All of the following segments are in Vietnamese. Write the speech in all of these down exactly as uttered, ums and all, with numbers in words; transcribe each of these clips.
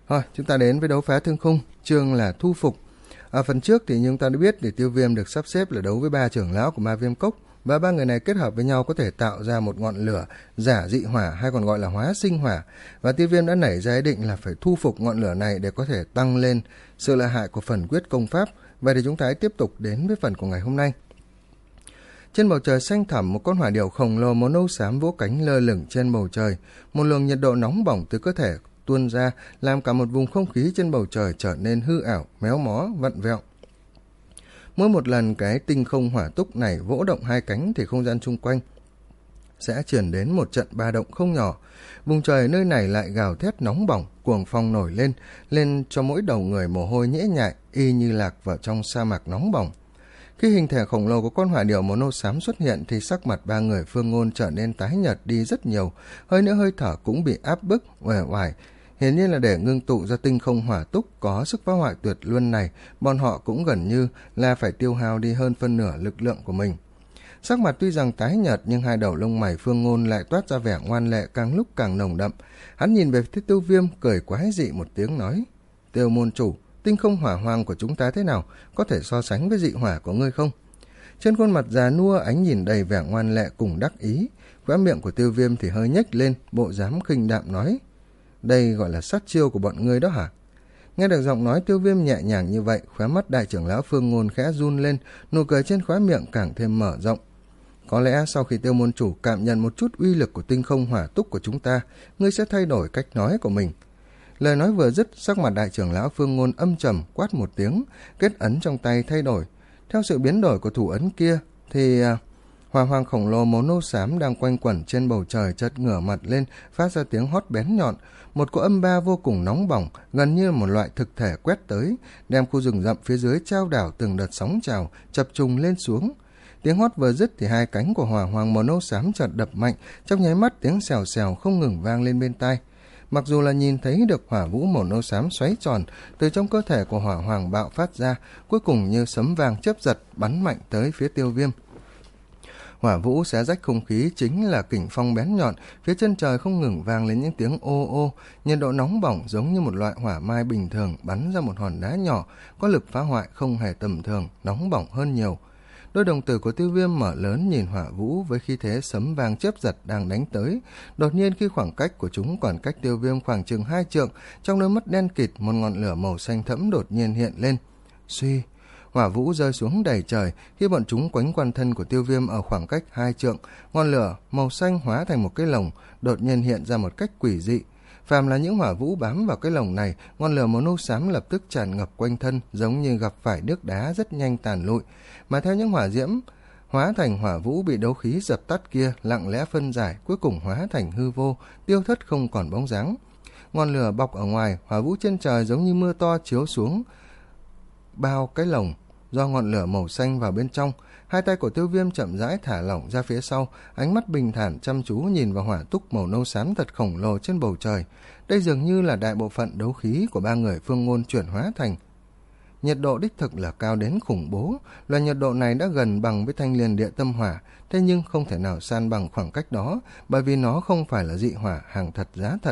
Rồi, chúng ta đến với đấu phá thương khung, chương là thu phục. Ở phần trước thì chúng ta đã biết thì Tiêu Viêm được sắp xếp là đấu với ba trưởng lão của Ma Viêm Cốc, và ba người này kết hợp với nhau có thể tạo ra một ngọn lửa giả dị hỏa hay còn gọi là hóa sinh hỏa, và Tiêu Viêm đã nảy ra ý định là phải thu phục ngọn lửa này để có thể tăng lên sự lợi hại của phần quyết công pháp. Vậy thì chúng ta hãy tiếp tục đến với phần của ngày hôm nay. Trên bầu trời xanh thẳm, một con hỏa điểu khổng lồ màu nâu xám vỗ cánh lơ lửng trên bầu trời. Một luồng nhiệt độ nóng bỏng từ cơ thể tuôn ra, làm cả một vùng không khí trên bầu trời trở nên hư ảo, méo mó, vặn vẹo. Mỗi một lần cái tinh không hỏa túc này vỗ động hai cánh thì không gian chung quanh sẽ truyền đến một trận ba động không nhỏ. Vùng trời nơi này lại gào thét nóng bỏng, cuồng phong nổi lên, lên cho mỗi đầu người mồ hôi nhễ nhại, y như lạc vào trong sa mạc nóng bỏng. Khi hình thể khổng lồ của con hỏa điểu màu nâu xám xuất hiện thì sắc mặt ba người Phương Ngôn trở nên tái nhợt đi rất nhiều, hơi nữa hơi thở cũng bị áp bức, uể oải. Hiển nhiên là để ngưng tụ ra tinh không hỏa túc có sức phá hoại tuyệt luân này, bọn họ cũng gần như là phải tiêu hao đi hơn phân nửa lực lượng của mình. Sắc mặt tuy rằng tái nhợt nhưng hai đầu lông mày Phương Ngôn lại toát ra vẻ ngoan lệ càng lúc càng nồng đậm. Hắn nhìn về phía Tiêu Viêm cười quái dị một tiếng nói: "Tiêu môn chủ, tinh không hỏa hoang của chúng ta thế nào, có thể so sánh với dị hỏa của ngươi không?" Trên khuôn mặt già nua ánh nhìn đầy vẻ ngoan lệ cùng đắc ý, khóe miệng của Tiêu Viêm thì hơi nhếch lên, bộ dáng khinh đạm nói: "Đây gọi là sát chiêu của bọn ngươi đó hả?" Nghe được giọng nói Tiêu Viêm nhẹ nhàng như vậy, khóe mắt đại trưởng lão Phương Ngôn khẽ run lên, nụ cười trên khóe miệng càng thêm mở rộng. "Có lẽ sau khi Tiêu môn chủ cảm nhận một chút uy lực của tinh không hỏa túc của chúng ta, ngươi sẽ thay đổi cách nói của mình." Lời nói vừa dứt, sắc mặt đại trưởng lão Phương Ngôn âm trầm, quát một tiếng, kết ấn trong tay thay đổi. Theo sự biến đổi của thủ ấn kia thì à, hỏa hoàng khổng lồ màu nâu xám đang quanh quẩn trên bầu trời chợt ngửa mặt lên, phát ra tiếng hót bén nhọn. Một cỗ âm ba vô cùng nóng bỏng, gần như một loại thực thể quét tới, đem khu rừng rậm phía dưới trao đảo từng đợt sóng trào, chập trùng lên xuống. Tiếng hót vừa dứt thì hai cánh của hỏa hoàng màu nâu xám chợt đập mạnh, trong nháy mắt tiếng xèo xèo không ngừng vang lên bên tai. Mặc dù là nhìn thấy được hỏa vũ màu nâu xám xoáy tròn từ trong cơ thể của hỏa hoàng bạo phát ra, cuối cùng như sấm vàng chớp giật bắn mạnh tới phía Tiêu Viêm. Hỏa vũ xé rách không khí chính là kình phong bén nhọn, phía chân trời không ngừng vang lên những tiếng ô ô, nhiệt độ nóng bỏng giống như một loại hỏa mai bình thường bắn ra một hòn đá nhỏ, có lực phá hoại không hề tầm thường, nóng bỏng hơn nhiều. Đôi đồng tử của Tiêu Viêm mở lớn nhìn hỏa vũ với khí thế sấm vang chớp giật đang đánh tới. Đột nhiên khi khoảng cách của chúng còn cách Tiêu Viêm khoảng chừng hai trượng, trong đôi mắt đen kịt một ngọn lửa màu xanh thẫm đột nhiên hiện lên. Suy, hỏa vũ rơi xuống đầy trời. Khi bọn chúng quánh quanh thân của Tiêu Viêm ở khoảng cách hai trượng, ngọn lửa màu xanh hóa thành một cái lồng, đột nhiên hiện ra một cách quỷ dị. Phàm là những hỏa vũ bám vào cái lồng này, ngọn lửa màu nâu xám lập tức tràn ngập quanh thân, giống như gặp phải nước đá rất nhanh tàn lụi. Mà theo những hỏa diễm hóa thành hỏa vũ bị đấu khí dập tắt kia lặng lẽ phân giải, cuối cùng hóa thành hư vô, tiêu thất không còn bóng dáng. Ngọn lửa bọc ở ngoài, hỏa vũ trên trời giống như mưa to chiếu xuống bao cái lồng do ngọn lửa màu xanh vào bên trong. Hai tay của Tiêu Viêm chậm rãi thả lỏng ra phía sau, ánh mắt bình thản chăm chú nhìn vào hỏa túc màu nâu xám thật khổng lồ trên bầu trời. Đây dường như là đại bộ phận đấu khí của ba người Phương Ngôn chuyển hóa thành. Nhiệt độ đích thực là cao đến khủng bố, loại nhiệt độ này đã gần bằng với thanh liền địa tâm hỏa, thế nhưng không thể nào san bằng khoảng cách đó, bởi vì nó không phải là dị hỏa hàng thật giá thật.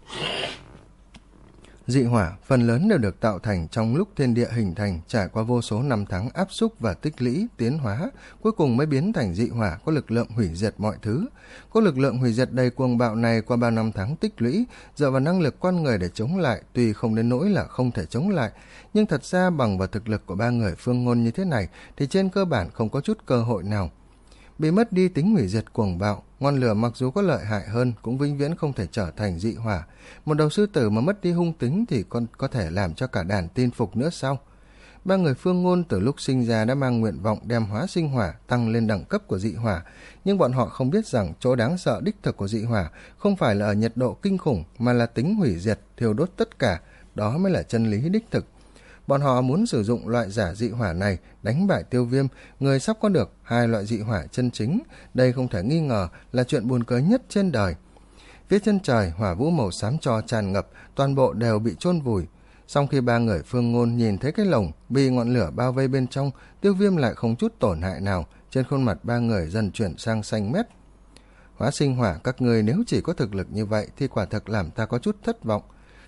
Dị hỏa phần lớn đều được tạo thành trong lúc thiên địa hình thành, trải qua vô số năm tháng áp xúc và tích lũy, tiến hóa, cuối cùng mới biến thành dị hỏa có lực lượng hủy diệt mọi thứ. Có lực lượng hủy diệt đầy cuồng bạo này qua bao năm tháng tích lũy, dựa vào năng lực con người để chống lại, tuy không đến nỗi là không thể chống lại, nhưng thật ra bằng vào thực lực của ba người Phương Ngôn như thế này thì trên cơ bản không có chút cơ hội nào. Bị mất đi tính hủy diệt cuồng bạo, ngọn lửa mặc dù có lợi hại hơn cũng vĩnh viễn không thể trở thành dị hỏa. Một đầu sư tử mà mất đi hung tính thì còn có thể làm cho cả đàn tin phục nữa sao? Ba người Phương Ngôn từ lúc sinh ra đã mang nguyện vọng đem hóa sinh hỏa tăng lên đẳng cấp của dị hỏa, nhưng bọn họ không biết rằng chỗ đáng sợ đích thực của dị hỏa không phải là ở nhiệt độ kinh khủng mà là tính hủy diệt, thiêu đốt tất cả, đó mới là chân lý đích thực. Bọn họ muốn sử dụng loại giả dị hỏa này đánh bại Tiêu Viêm, người sắp có được hai loại dị hỏa chân chính. Đây không thể nghi ngờ là chuyện buồn cười nhất trên đời. Phía chân trời, hỏa vũ màu xám tro tràn ngập, toàn bộ đều bị chôn vùi. Sau khi ba người Phương Ngôn nhìn thấy cái lồng bị ngọn lửa bao vây bên trong, Tiêu Viêm lại không chút tổn hại nào, trên khuôn mặt ba người dần chuyển sang xanh mét. Hóa sinh hỏa các người nếu chỉ có thực lực như vậy thì quả thực làm ta có chút thất vọng.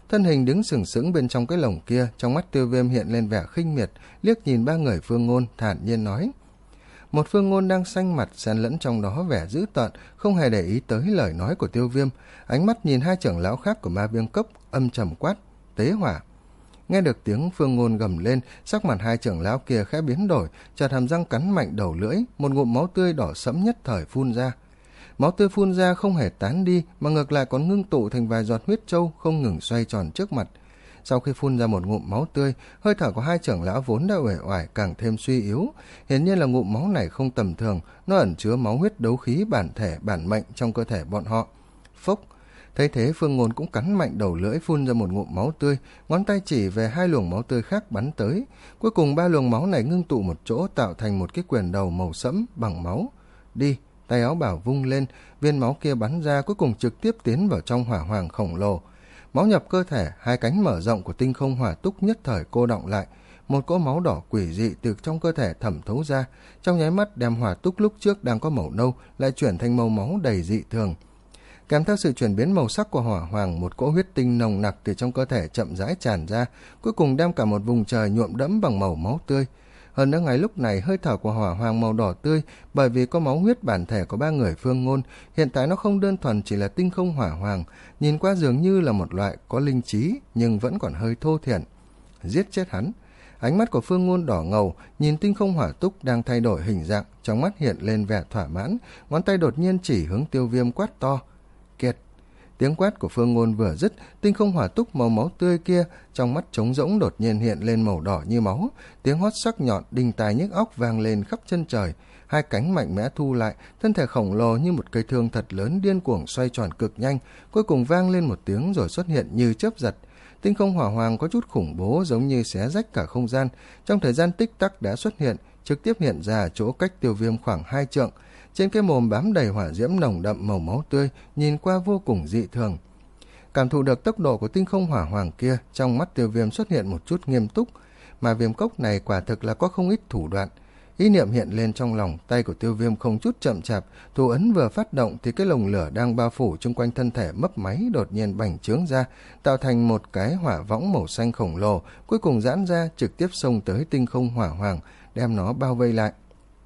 Thân hình đứng sừng sững bên trong cái lồng kia, trong mắt Tiêu Viêm hiện lên vẻ khinh miệt, liếc nhìn ba người Phương Ngôn, thản nhiên nói. Một Phương Ngôn đang xanh mặt, xen lẫn trong đó vẻ dữ tợn, không hề để ý tới lời nói của Tiêu Viêm, ánh mắt nhìn hai trưởng lão khác của Ma Viêm Cốc, âm trầm quát, tế hỏa. Nghe được tiếng Phương Ngôn gầm lên, sắc mặt hai trưởng lão kia khẽ biến đổi, chợt hàm răng cắn mạnh đầu lưỡi, một ngụm máu tươi đỏ sẫm nhất thời phun ra. Máu tươi phun ra không hề tán đi, mà ngược lại còn ngưng tụ thành vài giọt huyết trâu không ngừng xoay tròn trước mặt. Sau khi phun ra một ngụm máu tươi, hơi thở của hai trưởng lão vốn đã uể oải càng thêm suy yếu. Hiển nhiên là ngụm máu này không tầm thường, nó ẩn chứa máu huyết đấu khí bản thể bản mệnh trong cơ thể bọn họ. Phốc. Thấy thế, Phương Ngôn cũng cắn mạnh đầu lưỡi phun ra một ngụm máu tươi, ngón tay chỉ về hai luồng máu tươi khác bắn tới. Cuối cùng ba luồng máu này ngưng tụ một chỗ tạo thành một cái quyền đầu màu sẫm bằng máu. Đi. Tay áo bảo vung lên, viên máu kia bắn ra cuối cùng trực tiếp tiến vào trong hỏa hoàng khổng lồ. Máu nhập cơ thể, hai cánh mở rộng của tinh không hỏa túc nhất thời cô đọng lại. Một cỗ máu đỏ quỷ dị từ trong cơ thể thẩm thấu ra, trong nháy mắt đem hỏa túc lúc trước đang có màu nâu lại chuyển thành màu máu đầy dị thường. Kèm theo sự chuyển biến màu sắc của hỏa hoàng, một cỗ huyết tinh nồng nặc từ trong cơ thể chậm rãi tràn ra, cuối cùng đem cả một vùng trời nhuộm đẫm bằng màu máu tươi. Hơn nữa ngay lúc này hơi thở của hỏa hoàng màu đỏ tươi, bởi vì có máu huyết bản thể của ba người Phương Ngôn, hiện tại nó không đơn thuần chỉ là tinh không hỏa hoàng, nhìn qua dường như là một loại có linh trí nhưng vẫn còn hơi thô thiển. Giết chết hắn. Ánh mắt của Phương Ngôn đỏ ngầu, nhìn tinh không hỏa túc đang thay đổi hình dạng, trong mắt hiện lên vẻ thỏa mãn, ngón tay đột nhiên chỉ hướng Tiêu Viêm quát to. Kiệt. Tiếng quát của Phương Ngôn vừa dứt, tinh không hỏa túc màu máu tươi kia trong mắt trống rỗng đột nhiên hiện lên màu đỏ như máu, tiếng hót sắc nhọn đinh tai nhức óc vang lên khắp chân trời, hai cánh mạnh mẽ thu lại, thân thể khổng lồ như một cây thương thật lớn điên cuồng xoay tròn cực nhanh, cuối cùng vang lên một tiếng rồi xuất hiện như chớp giật. Tinh không hỏa hoàng có chút khủng bố, giống như xé rách cả không gian, trong thời gian tích tắc đã xuất hiện, trực tiếp hiện ra chỗ cách Tiêu Viêm khoảng hai trượng. Trên cái mồm bám đầy hỏa diễm nồng đậm màu máu tươi, nhìn qua vô cùng dị thường. Cảm thụ được tốc độ của tinh không hỏa hoàng kia, trong mắt Tiêu Viêm xuất hiện một chút nghiêm túc, mà Viêm Cốc này quả thực là có không ít thủ đoạn. Ý niệm hiện lên trong lòng, tay của Tiêu Viêm không chút chậm chạp, thủ ấn vừa phát động thì cái lồng lửa đang bao phủ chung quanh thân thể mấp máy đột nhiên bành trướng ra, tạo thành một cái hỏa võng màu xanh khổng lồ, cuối cùng giãn ra trực tiếp xông tới tinh không hỏa hoàng, đem nó bao vây lại.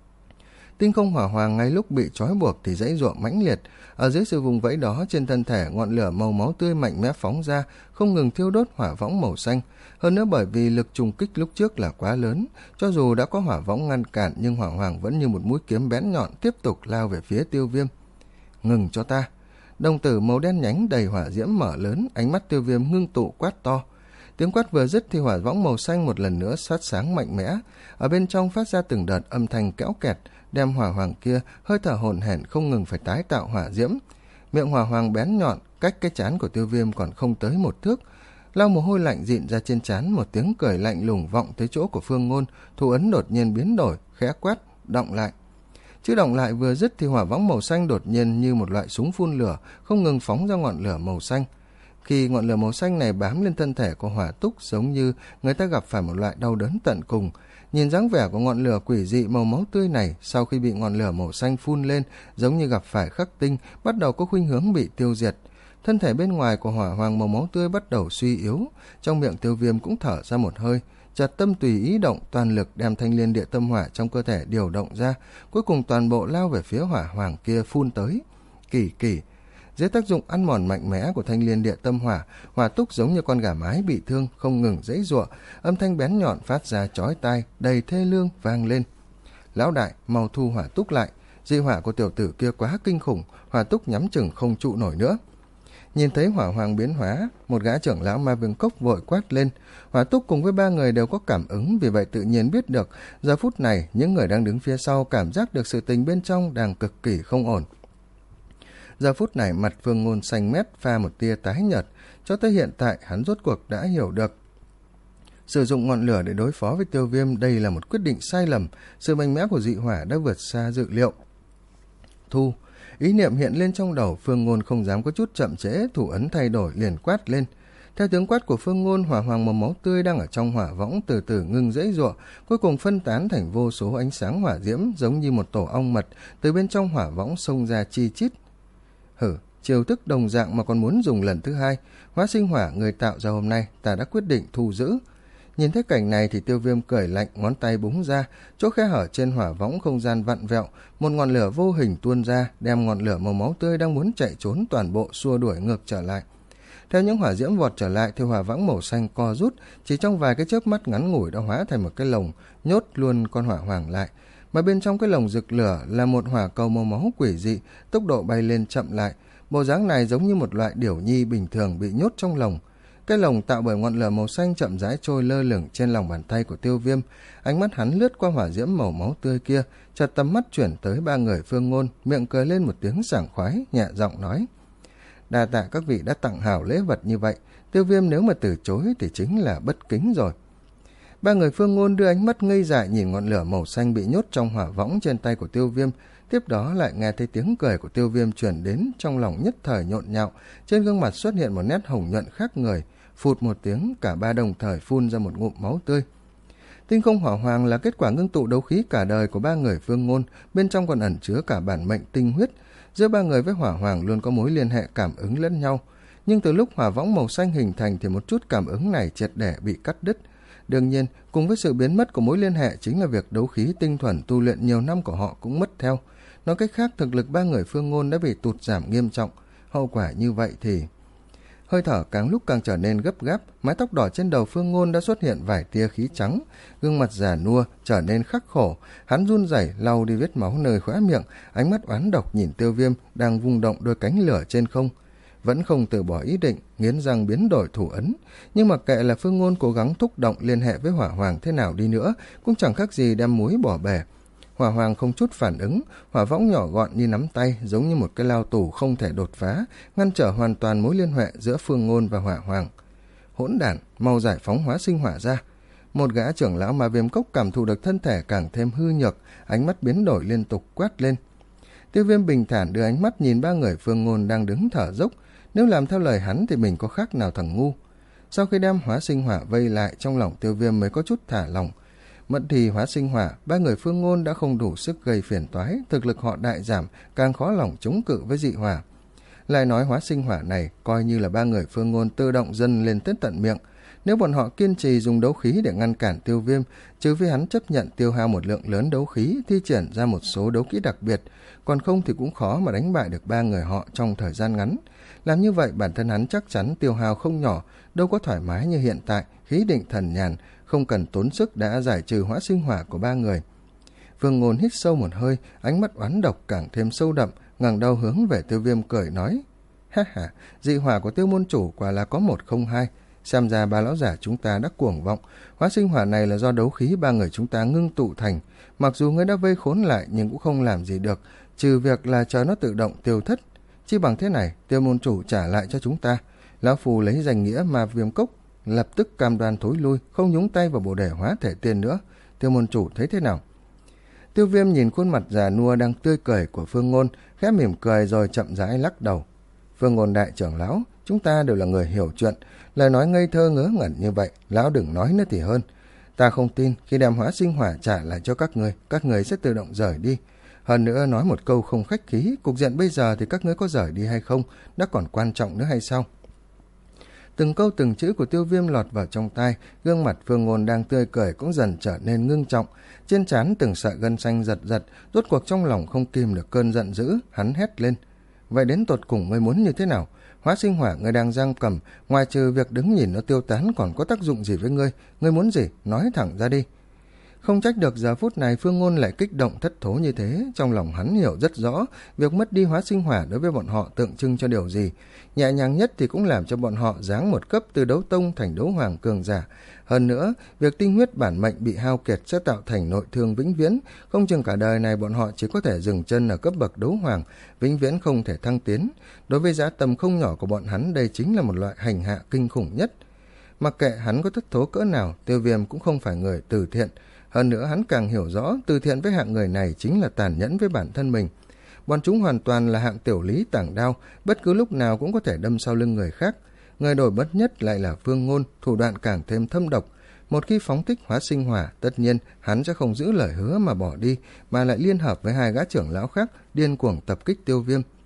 Tinh không hỏa hoàng ngay lúc bị trói buộc thì dãy giụa mãnh liệt, ở dưới sự vùng vẫy đó trên thân thể ngọn lửa màu máu tươi mạnh mẽ phóng ra, không ngừng thiêu đốt hỏa võng màu xanh. Hơn nữa bởi vì lực trùng kích lúc trước là quá lớn, cho dù đã có hỏa võng ngăn cản nhưng hỏa hoàng vẫn như một mũi kiếm bén nhọn tiếp tục lao về phía Tiêu Viêm. Ngừng cho ta. Đồng tử màu đen nhánh đầy hỏa diễm mở lớn, ánh mắt Tiêu Viêm ngưng tụ quát to. Tiếng quát vừa dứt thì hỏa võng màu xanh một lần nữa phát sáng mạnh mẽ, ở bên trong phát ra từng đợt âm thanh kéo kẹt, đem hỏa hoàng kia hơi thở hổn hển không ngừng phải tái tạo hỏa diễm. Miệng hỏa hoàng bén nhọn cách cái trán của Tiêu Viêm còn không tới một thước, lau mồ hôi lạnh dịn ra trên trán, một tiếng cười lạnh lùng vọng tới chỗ của Phương Ngôn, thủ ấn đột nhiên biến đổi, khẽ quát, động lại. Chữ động lại vừa dứt thì hỏa võng màu xanh đột nhiên như một loại súng phun lửa, không ngừng phóng ra ngọn lửa màu xanh. Khi ngọn lửa màu xanh này bám lên thân thể của hỏa túc, giống như người ta gặp phải một loại đau đớn tận cùng. Nhìn dáng vẻ của ngọn lửa quỷ dị màu máu tươi này, sau khi bị ngọn lửa màu xanh phun lên, giống như gặp phải khắc tinh, bắt đầu có khuynh hướng bị tiêu diệt. Thân thể bên ngoài của hỏa hoàng màu máu tươi bắt đầu suy yếu, trong miệng Tiêu Viêm cũng thở ra một hơi, chợt tâm tùy ý động, toàn lực đem thanh liên địa tâm hỏa trong cơ thể điều động ra, cuối cùng toàn bộ lao về phía hỏa hoàng kia phun tới. Kỳ kỳ. Dưới tác dụng ăn mòn mạnh mẽ của thanh liên địa tâm hỏa, hỏa túc giống như con gà mái bị thương, không ngừng giãy giụa, âm thanh bén nhọn phát ra chói tai, đầy thê lương vang lên. Lão đại, mau thu hỏa túc lại, dị hỏa của tiểu tử kia quá kinh khủng, hỏa túc nhắm chừng không trụ nổi nữa. Nhìn thấy hỏa hoàng biến hóa, một gã trưởng lão Ma Vương Cốc vội quát lên. Hỏa túc cùng với ba người đều có cảm ứng, vì vậy tự nhiên biết được giờ phút này những người đang đứng phía sau cảm giác được sự tình bên trong đang cực kỳ không ổn. Giờ phút này mặt Phương Ngôn xanh mét pha một tia tái nhợt, cho tới hiện tại hắn rốt cuộc đã hiểu được. Sử dụng ngọn lửa để đối phó với Tiêu Viêm đây là một quyết định sai lầm, sự mạnh mẽ của dị hỏa đã vượt xa dự liệu. Thu, ý niệm hiện lên trong đầu, Phương Ngôn không dám có chút chậm trễ, thủ ấn thay đổi liền quát lên. Theo tiếng quát của Phương Ngôn, hỏa hoàng màu máu tươi đang ở trong hỏa võng từ từ ngưng giãy giụa, cuối cùng phân tán thành vô số ánh sáng hỏa diễm giống như một tổ ong mật từ bên trong hỏa võng xông ra chi chít. Hử, chiêu thức đồng dạng mà còn muốn dùng lần thứ hai. Hóa sinh hỏa người tạo ra hôm nay ta đã quyết định thu giữ. Nhìn thấy cảnh này thì Tiêu Viêm cười lạnh, ngón tay búng ra, chỗ khe hở trên hỏa võng không gian vặn vẹo, một ngọn lửa vô hình tuôn ra, đem ngọn lửa màu máu tươi đang muốn chạy trốn toàn bộ xua đuổi ngược trở lại. Theo những hỏa diễm vọt trở lại thì hỏa võng màu xanh co rút, chỉ trong vài cái chớp mắt ngắn ngủi đã hóa thành một cái lồng, nhốt luôn con hỏa hoàng lại. Mà bên trong cái lồng rực lửa là một hỏa cầu màu máu quỷ dị, tốc độ bay lên chậm lại. Bộ dáng này giống như một loại điểu nhi bình thường bị nhốt trong lồng. Cái lồng tạo bởi ngọn lửa màu xanh chậm rãi trôi lơ lửng trên lòng bàn tay của Tiêu Viêm. Ánh mắt hắn lướt qua hỏa diễm màu máu tươi kia, chợt tầm mắt chuyển tới ba người Phương Ngôn, miệng cười lên một tiếng sảng khoái, nhẹ giọng nói: đa tạ các vị đã tặng hảo lễ vật như vậy, Tiêu Viêm nếu mà từ chối thì chính là bất kính rồi. Ba người Phương Ngôn đưa ánh mắt ngây dại nhìn ngọn lửa màu xanh bị nhốt trong hỏa võng trên tay của Tiêu Viêm, tiếp đó lại nghe thấy tiếng cười của Tiêu Viêm truyền đến, trong lòng nhất thời nhộn nhạo, trên gương mặt xuất hiện một nét hồng nhuận khác người. Phụt một tiếng, cả ba đồng thời phun ra một ngụm máu tươi. Tinh không hỏa hoàng là kết quả ngưng tụ đấu khí cả đời của ba người Phương Ngôn, bên trong còn ẩn chứa cả bản mệnh tinh huyết. Giữa ba người với hỏa hoàng luôn có mối liên hệ cảm ứng lẫn nhau, nhưng từ lúc hỏa võng màu xanh hình thành thì một chút cảm ứng này triệt để bị cắt đứt. Đương nhiên, cùng với sự biến mất của mối liên hệ chính là việc đấu khí tinh thuần tu luyện nhiều năm của họ cũng mất theo. Nói cách khác, thực lực ba người Phương Ngôn đã bị tụt giảm nghiêm trọng. Hậu quả như vậy thì... Hơi thở càng lúc càng trở nên gấp gáp, mái tóc đỏ trên đầu Phương Ngôn đã xuất hiện vài tia khí trắng, gương mặt già nua trở nên khắc khổ, hắn run rẩy lau đi vết máu nơi khóe miệng, ánh mắt oán độc nhìn Tiêu Viêm đang vung động đôi cánh lửa trên không, vẫn không từ bỏ ý định, nghiến răng biến đổi thủ ấn, nhưng mặc kệ là Phương Ngôn cố gắng thúc động liên hệ với hỏa hoàng thế nào đi nữa, cũng chẳng khác gì đem muối bỏ bể. Hỏa hoàng không chút phản ứng, hỏa võng nhỏ gọn như nắm tay, giống như một cái lao tù không thể đột phá, ngăn trở hoàn toàn mối liên hệ giữa Phương Ngôn và hỏa hoàng. Hỗn đản, mau giải phóng hóa sinh hỏa ra. Một gã trưởng lão Ma Viêm Cốc cảm thụ được thân thể càng thêm hư nhược, ánh mắt biến đổi liên tục quát lên. Tiêu Viêm bình thản đưa ánh mắt nhìn ba người Phương Ngôn đang đứng thở dốc, nếu làm theo lời hắn thì mình có khác nào thằng ngu. Sau khi đem hóa sinh hỏa vây lại, trong lòng Tiêu Viêm mới có chút thả lòng. Mẫn thì hóa sinh hỏa, ba người Phương Ngôn đã không đủ sức gây phiền toái, thực lực họ đại giảm, càng khó lòng chống cự với dị hỏa. Lại nói hóa sinh hỏa này coi như là ba người Phương Ngôn tự động dâng lên tới tận miệng. Nếu bọn họ kiên trì dùng đấu khí để ngăn cản Tiêu Viêm, trừ phi hắn chấp nhận tiêu hao một lượng lớn đấu khí, thi triển ra một số đấu kỹ đặc biệt, còn không thì cũng khó mà đánh bại được ba người họ trong thời gian ngắn. Làm như vậy bản thân hắn chắc chắn tiêu hao không nhỏ, đâu có thoải mái như hiện tại, khí định thần nhàn, không cần tốn sức đã giải trừ hóa sinh hỏa của ba người. Phương Ngôn hít sâu một hơi, ánh mắt oán độc càng thêm sâu đậm, ngẩng đầu hướng về Tiêu Viêm cười nói: ha ha, dị hỏa của Tiêu môn chủ quả là có một không hai, xem ra ba lão giả chúng ta đã cuồng vọng. Hóa sinh hỏa này là do đấu khí ba người chúng ta ngưng tụ thành, mặc dù ngươi đã vây khốn lại nhưng cũng không làm gì được, trừ việc là chờ nó tự động tiêu thất. Chỉ bằng thế này, Tiêu môn chủ trả lại cho chúng ta. Lão phù lấy danh nghĩa Ma Viêm Cốc lập tức cam đoan thối lui, không nhúng tay vào bồ đề hóa thể tiên nữa. Tiêu môn chủ thấy thế nào? Tiêu Viêm nhìn khuôn mặt già nua đang tươi cười của Phương Ngôn, khẽ mỉm cười rồi chậm rãi lắc đầu. Phương Ngôn đại trưởng lão, chúng ta đều là người hiểu chuyện, lời nói ngây thơ ngớ ngẩn như vậy, lão đừng nói nữa thì hơn. Ta không tin khi đem hóa sinh hỏa trả lại cho các ngươi, các ngươi sẽ tự động rời đi. Hơn nữa nói một câu không khách khí, cục diện bây giờ thì các ngươi có rời đi hay không, đã còn quan trọng nữa hay sao? Từng câu từng chữ của Tiêu Viêm lọt vào trong tai, gương mặt Phương Ngôn đang tươi cười cũng dần trở nên ngưng trọng, trên trán từng sợi gân xanh giật giật, rốt cuộc trong lòng không kìm được cơn giận dữ, hắn hét lên: vậy đến tột cùng ngươi muốn như thế nào? Hóa sinh hỏa ngươi đang giam cầm, ngoài trừ việc đứng nhìn nó tiêu tán còn có tác dụng gì với ngươi? Ngươi muốn gì? Nói thẳng ra đi. Không trách được giờ phút này Phương Ngôn lại kích động thất thố như thế, trong lòng hắn hiểu rất rõ, việc mất đi hóa sinh hỏa đối với bọn họ tượng trưng cho điều gì. Nhẹ nhàng nhất thì cũng làm cho bọn họ giáng một cấp từ đấu tông thành đấu hoàng cường giả. Hơn nữa, việc tinh huyết bản mệnh bị hao kiệt sẽ tạo thành nội thương vĩnh viễn, không chừng cả đời này bọn họ chỉ có thể dừng chân ở cấp bậc đấu hoàng, vĩnh viễn không thể thăng tiến. Đối với dã tâm không nhỏ của bọn hắn, đây chính là một loại hành hạ kinh khủng nhất. Mặc kệ hắn có thất thố cỡ nào, Tiêu Viêm cũng không phải người từ thiện. Hơn nữa hắn càng hiểu rõ từ thiện với hạng người này chính là tàn nhẫn với bản thân mình. Bọn chúng hoàn toàn là hạng tiểu lý tảng đao, bất cứ lúc nào cũng có thể đâm sau lưng người khác. Người nổi bật nhất lại là Phương Ngôn, thủ đoạn càng thêm thâm độc. Một khi phóng thích hóa sinh hỏa, tất nhiên hắn sẽ không giữ lời hứa mà bỏ đi, mà lại liên hợp với hai gã trưởng lão khác điên cuồng tập kích Tiêu Viêm.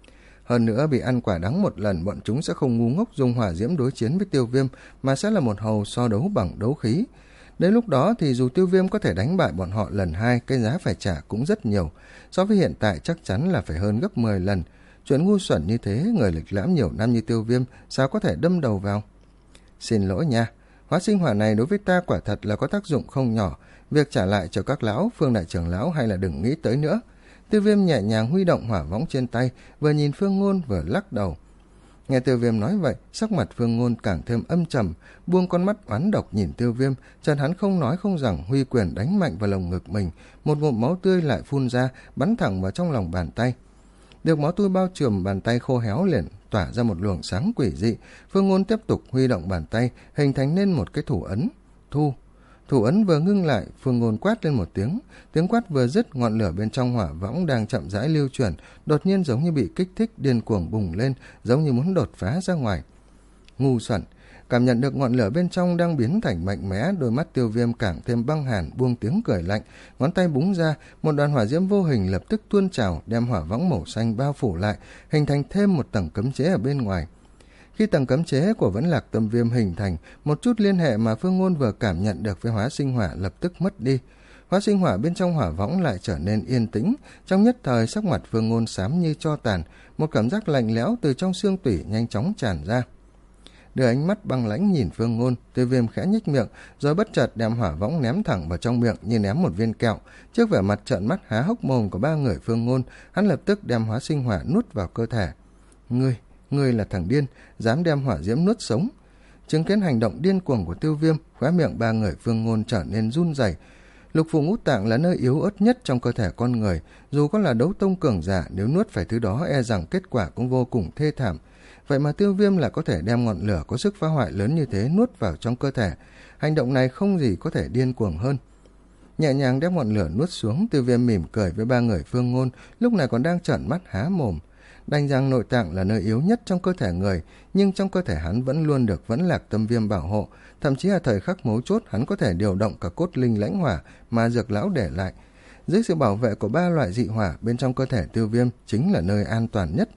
Hơn nữa bị ăn quả đắng một lần, bọn chúng sẽ không ngu ngốc dùng hỏa diễm đối chiến với Tiêu Viêm, mà sẽ là một hầu so đấu bằng đấu khí. Đến lúc đó thì dù Tiêu Viêm có thể đánh bại bọn họ lần hai, cái giá phải trả cũng rất nhiều. So với hiện tại chắc chắn là phải hơn gấp mười lần. Chuyện ngu xuẩn như thế, người lịch lãm nhiều năm như Tiêu Viêm sao có thể đâm đầu vào. Xin lỗi nha, hóa sinh hỏa này đối với ta quả thật là có tác dụng không nhỏ. Việc trả lại cho các lão, Phương đại trưởng lão hay là đừng nghĩ tới nữa. Tiêu Viêm nhẹ nhàng huy động hỏa võng trên tay, vừa nhìn Phương Ngôn vừa lắc đầu. Nghe Tiêu Viêm nói vậy, sắc mặt Phương Ngôn càng thêm âm trầm, buông con mắt oán độc nhìn Tiêu Viêm, chợt hắn không nói không rằng huy quyền đánh mạnh vào lồng ngực mình, một ngụm máu tươi lại phun ra, bắn thẳng vào trong lòng bàn tay. Được máu tươi bao trùm, bàn tay khô héo liền tỏa ra một luồng sáng quỷ dị. Phương Ngôn tiếp tục huy động bàn tay, hình thành nên một cái thủ ấn. Thu. Thủ ấn vừa ngưng lại, Phương Ngôn quát lên một tiếng. Tiếng quát vừa dứt, ngọn lửa bên trong hỏa võng đang chậm rãi lưu chuyển, đột nhiên giống như bị kích thích điên cuồng bùng lên, giống như muốn đột phá ra ngoài. Ngu xuẩn. Cảm nhận được ngọn lửa bên trong đang biến thành mạnh mẽ, đôi mắt Tiêu Viêm càng thêm băng hàn, buông tiếng cười lạnh, ngón tay búng ra, một đoàn hỏa diễm vô hình lập tức tuôn trào, đem hỏa võng màu xanh bao phủ lại, hình thành thêm một tầng cấm chế ở bên ngoài. Khi tầng cấm chế của Vẫn Lạc Tâm Viêm hình thành, một chút liên hệ mà Phương Ngôn vừa cảm nhận được với hóa sinh hỏa lập tức mất đi. Hóa sinh hỏa bên trong hỏa võng lại trở nên yên tĩnh, trong nhất thời sắc mặt Phương Ngôn xám như tro tàn, một cảm giác lạnh lẽo từ trong xương tủy nhanh chóng tràn ra. Đưa ánh mắt băng lãnh nhìn Phương Ngôn, Tiêu Viêm khẽ nhếch miệng, rồi bất chợt đem hỏa võng ném thẳng vào trong miệng như ném một viên kẹo. Trước vẻ mặt trợn mắt há hốc mồm của ba người Phương Ngôn, hắn lập tức đem hóa sinh hỏa nuốt vào cơ thể. Ngươi, ngươi là thằng điên, dám đem hỏa diễm nuốt sống. Chứng kiến hành động điên cuồng của Tiêu Viêm, khóe miệng ba người Phương Ngôn trở nên run rẩy. Lục phủ ngũ tạng là nơi yếu ớt nhất trong cơ thể con người, dù có là đấu tông cường giả, nếu nuốt phải thứ đó e rằng kết quả cũng vô cùng thê thảm. Vậy mà Tiêu Viêm là có thể đem ngọn lửa có sức phá hoại lớn như thế nuốt vào trong cơ thể. Hành động này không gì có thể điên cuồng hơn. Nhẹ nhàng đem ngọn lửa nuốt xuống, Tiêu Viêm mỉm cười với ba người Phương Ngôn, lúc này còn đang trợn mắt há mồm. Đành rằng nội tạng là nơi yếu nhất trong cơ thể người, nhưng trong cơ thể hắn vẫn luôn được Vẫn Lạc Tâm Viêm bảo hộ, thậm chí là thời khắc mấu chốt hắn có thể điều động cả cốt linh lãnh hỏa mà Dược lão để lại. Dưới sự bảo vệ của ba loại dị hỏa, bên trong cơ thể Tiêu Viêm chính là nơi an toàn nhất.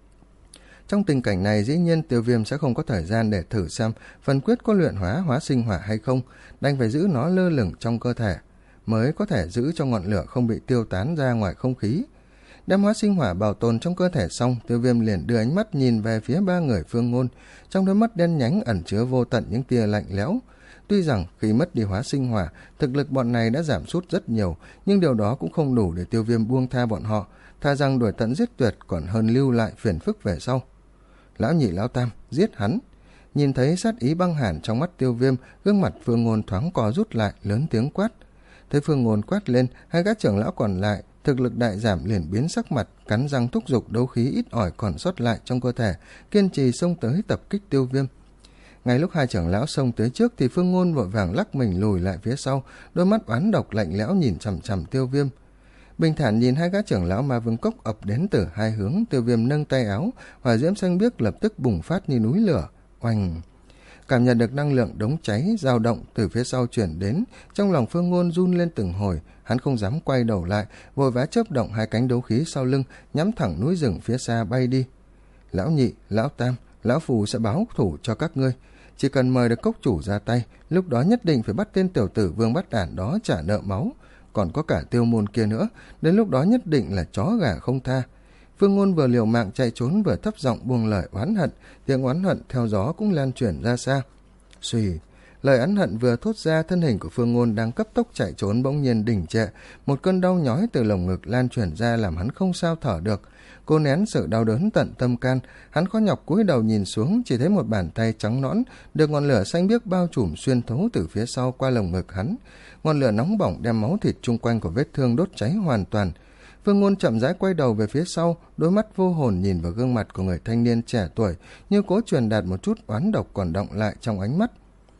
Trong tình cảnh này dĩ nhiên Tiêu Viêm sẽ không có thời gian để thử xem phần quyết có luyện hóa hóa sinh hỏa hay không, đành phải giữ nó lơ lửng trong cơ thể, mới có thể giữ cho ngọn lửa không bị tiêu tán ra ngoài không khí. Đem hóa sinh hỏa bảo tồn trong cơ thể xong, Tiêu Viêm liền đưa ánh mắt nhìn về phía ba người Phương Ngôn, trong đôi mắt đen nhánh ẩn chứa vô tận những tia lạnh lẽo. Tuy rằng khi mất đi hóa sinh hỏa, thực lực bọn này đã giảm sút rất nhiều, nhưng điều đó cũng không đủ để Tiêu Viêm buông tha bọn họ, thà rằng đuổi tận giết tuyệt còn hơn lưu lại phiền phức về sau. Lão nhị lão tam, giết hắn. Nhìn thấy sát ý băng hàn trong mắt Tiêu Viêm, gương mặt Phương Ngôn thoáng co rút lại, lớn tiếng quát. Thấy Phương Ngôn quát lên, hai gã trưởng lão còn lại thực lực đại giảm liền biến sắc mặt, cắn răng thúc giục đấu khí ít ỏi còn sót lại trong cơ thể, kiên trì xông tới tập kích Tiêu Viêm. Ngay lúc hai trưởng lão xông tới trước thì Phương Ngôn vội vàng lắc mình lùi lại phía sau, đôi mắt oán độc lạnh lẽo nhìn chằm chằm Tiêu Viêm. Bình thản nhìn hai gã trưởng lão Ma Vương Cốc ập đến từ hai hướng, Tiêu Viêm nâng tay áo, hỏa diễm xanh biếc lập tức bùng phát như núi lửa. Oanh! Cảm nhận được năng lượng đống cháy dao động từ phía sau chuyển đến, trong lòng Phương Ngôn run lên từng hồi, hắn không dám quay đầu lại, vội vã chớp động hai cánh đấu khí sau lưng, nhắm thẳng núi rừng phía xa bay đi. Lão nhị, lão tam, lão phù sẽ báo thủ cho các ngươi, chỉ cần mời được cốc chủ ra tay, lúc đó nhất định phải bắt tên tiểu tử Vương Bát Đản đó trả nợ máu, còn có cả Tiêu Môn kia nữa, đến lúc đó nhất định là chó gà không tha. Phương Ngôn vừa liều mạng chạy trốn vừa thấp giọng buông lời oán hận, tiếng oán hận theo gió cũng lan truyền ra xa. Xùy, lời oán hận vừa thốt ra, thân hình của Phương Ngôn đang cấp tốc chạy trốn bỗng nhiên đình trệ, một cơn đau nhói từ lồng ngực lan truyền ra làm hắn không sao thở được. Cô nén sự đau đớn tận tâm can, hắn khó nhọc cúi đầu nhìn xuống, chỉ thấy một bàn tay trắng nõn được ngọn lửa xanh biếc bao trùm xuyên thấu từ phía sau qua lồng ngực hắn. Ngọn lửa nóng bỏng đem máu thịt chung quanh của vết thương đốt cháy hoàn toàn. Phương Ngôn chậm rãi quay đầu về phía sau, đôi mắt vô hồn nhìn vào gương mặt của người thanh niên trẻ tuổi, như cố truyền đạt một chút oán độc còn đọng lại trong ánh mắt.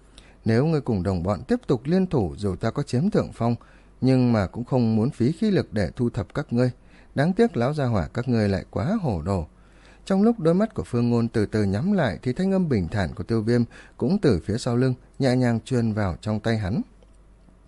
Nếu ngươi cùng đồng bọn tiếp tục liên thủ, dù ta có chiếm thượng phong, nhưng mà cũng không muốn phí khí lực để thu thập các ngươi. Đáng tiếc lão gia hỏa các ngươi lại quá hổ đồ. Trong lúc đôi mắt của Phương Ngôn từ từ nhắm lại thì thanh âm bình thản của Tiêu Viêm cũng từ phía sau lưng nhẹ nhàng truyền vào trong tay hắn.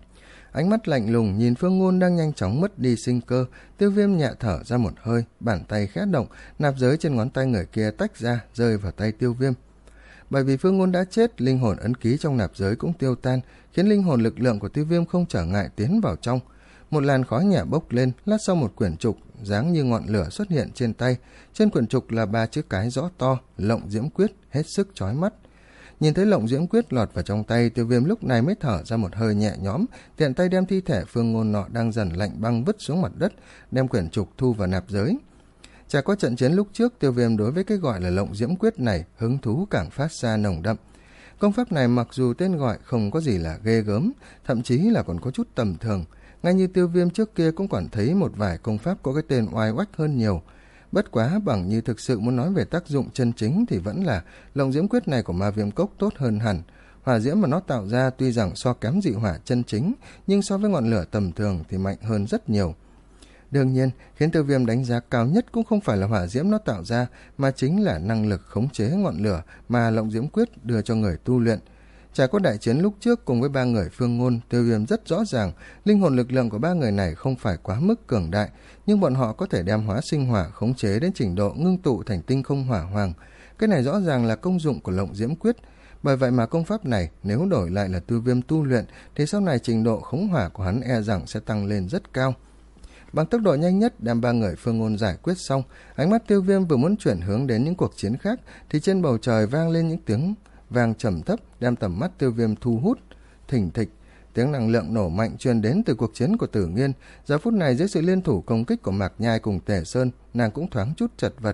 Ánh mắt lạnh lùng nhìn Phương Ngôn đang nhanh chóng mất đi sinh cơ, Tiêu Viêm nhẹ thở ra một hơi, bàn tay khẽ động, nạp giới trên ngón tay người kia tách ra, rơi vào tay Tiêu Viêm. Bởi vì Phương Ngôn đã chết, linh hồn ấn ký trong nạp giới cũng tiêu tan, khiến linh hồn lực lượng của Tiêu Viêm không trở ngại tiến vào trong. Một làn khói nhẹ bốc lên, lát sau một quyển trục dáng như ngọn lửa xuất hiện trên tay. Trên quyển trục là ba chữ cái rõ to, Lộng Diễm Quyết, hết sức chói mắt. Nhìn thấy Lộng Diễm Quyết lọt vào trong tay, Tiêu Viêm lúc này mới thở ra một hơi nhẹ nhõm, tiện tay đem thi thể Phương Ngôn nọ đang dần lạnh băng vứt xuống mặt đất, đem quyển trục thu vào nạp giới. Trải qua trận chiến lúc trước, Tiêu Viêm đối với cái gọi là Lộng Diễm Quyết này hứng thú càng phát ra nồng đậm. Công pháp này mặc dù tên gọi không có gì là ghê gớm, thậm chí là còn có chút tầm thường, ngay như Tiêu Viêm trước kia cũng còn thấy một vài công pháp có cái tên oai oách hơn nhiều. Bất quá bằng như thực sự muốn nói về tác dụng chân chính thì vẫn là Lộng Diễm Quyết này của Ma Viêm Cốc tốt hơn hẳn. Hỏa diễm mà nó tạo ra tuy rằng so kém dị hỏa chân chính, nhưng so với ngọn lửa tầm thường thì mạnh hơn rất nhiều. Đương nhiên, khiến Tiêu Viêm đánh giá cao nhất cũng không phải là hỏa diễm nó tạo ra, mà chính là năng lực khống chế ngọn lửa mà Lộng Diễm Quyết đưa cho người tu luyện. Trải qua đại chiến lúc trước cùng với ba người Phương Ngôn, Tiêu Viêm rất rõ ràng linh hồn lực lượng của ba người này không phải quá mức cường đại, nhưng bọn họ có thể đem hóa sinh hỏa khống chế đến trình độ ngưng tụ thành tinh không hỏa hoàng. Cái này rõ ràng là công dụng của Lộng Diễm Quyết. Bởi vậy mà công pháp này nếu đổi lại là Tiêu Viêm tu luyện thì sau này trình độ khống hỏa của hắn e rằng sẽ tăng lên rất cao. Bằng tốc độ nhanh nhất đem ba người Phương Ngôn giải quyết xong, ánh mắt Tiêu Viêm vừa muốn chuyển hướng đến những cuộc chiến khác thì trên bầu trời vang lên những tiếng vang trầm thấp đem tầm mắt Tiêu Viêm thu hút. Thình thịch, tiếng năng lượng nổ mạnh truyền đến từ cuộc chiến của Tử Nghiên. Giờ phút này dưới sự liên thủ công kích của Mạc Nhai cùng Tề Sơn, nàng cũng thoáng chút chật vật.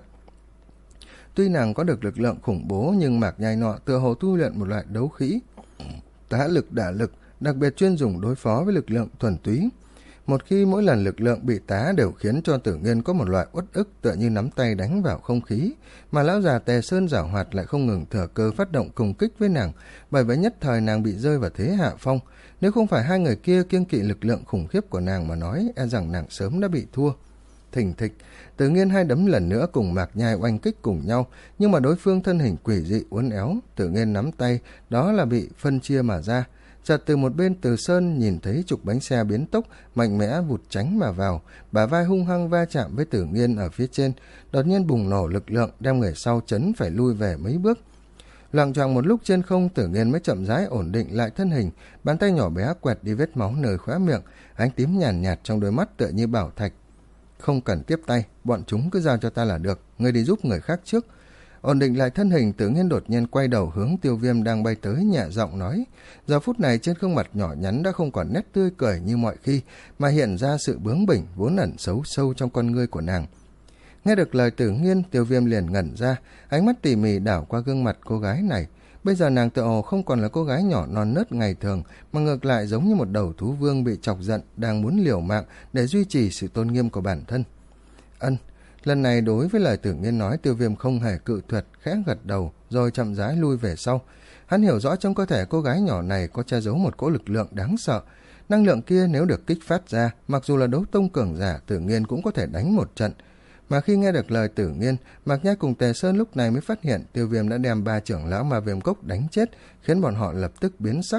Tuy nàng có được lực lượng khủng bố nhưng Mạc Nhai nọ tựa hồ tu luyện một loại đấu khí tá lực đả lực, đặc biệt chuyên dùng đối phó với lực lượng thuần túy. Một khi mỗi lần lực lượng bị tá đều khiến cho Tử Nghiên có một loại uất ức tựa như nắm tay đánh vào không khí, mà lão già Tề Sơn giảo hoạt lại không ngừng thừa cơ phát động công kích với nàng, bởi vậy nhất thời nàng bị rơi vào thế hạ phong. Nếu không phải hai người kia kiêng kỵ lực lượng khủng khiếp của nàng mà nói, e rằng nàng sớm đã bị thua. Thình thịch, Tử Nghiên hai đấm lần nữa cùng Mạc Nhai oanh kích cùng nhau, nhưng mà đối phương thân hình quỷ dị uốn éo, Tử Nghiên nắm tay đó là bị phân chia mà ra. Chợt từ một bên Từ Sơn nhìn thấy trục bánh xe biến tốc mạnh mẽ vụt tránh mà vào, bả vai hung hăng va chạm với Tử Nghiên ở phía trên, đột nhiên bùng nổ lực lượng đem người sau chấn phải lui về mấy bước. Loạng choạng một lúc trên không, Tử Nghiên mới chậm rãi ổn định lại thân hình, bàn tay nhỏ bé quẹt đi vết máu nơi khóe miệng, ánh tím nhàn nhạt, nhạt trong đôi mắt tựa như bảo thạch. Không cần tiếp tay, bọn chúng cứ giao cho ta là được, ngươi đi giúp người khác trước. Ổn định lại thân hình, Tử Nghiên đột nhiên quay đầu hướng Tiêu Viêm đang bay tới, nhẹ giọng nói. Giờ phút này trên gương mặt nhỏ nhắn đã không còn nét tươi cười như mọi khi, mà hiện ra sự bướng bỉnh vốn ẩn xấu sâu trong con ngươi của nàng. Nghe được lời Tử Nghiên, Tiêu Viêm liền ngẩn ra, ánh mắt tỉ mỉ đảo qua gương mặt cô gái này. Bây giờ nàng tựa hồ không còn là cô gái nhỏ non nớt ngày thường, mà ngược lại giống như một đầu thú vương bị chọc giận, đang muốn liều mạng để duy trì sự tôn nghiêm của bản thân. Ân, lần này đối với lời Tử Nghiên nói, Tiêu Viêm không hề cự tuyệt, khẽ gật đầu rồi chậm rãi lui về sau. Hắn hiểu rõ trong cơ thể cô gái nhỏ này có che giấu một cỗ lực lượng đáng sợ. Năng lượng kia nếu được kích phát ra, mặc dù là đấu tông cường giả, Tử Nghiên cũng có thể đánh một trận. Mà khi nghe được lời Tử Nghiên, Mạc Nhai cùng Tề Sơn lúc này mới phát hiện Tiêu Viêm đã đem ba trưởng lão Ma Viêm Cốc đánh chết, khiến bọn họ lập tức biến sắc.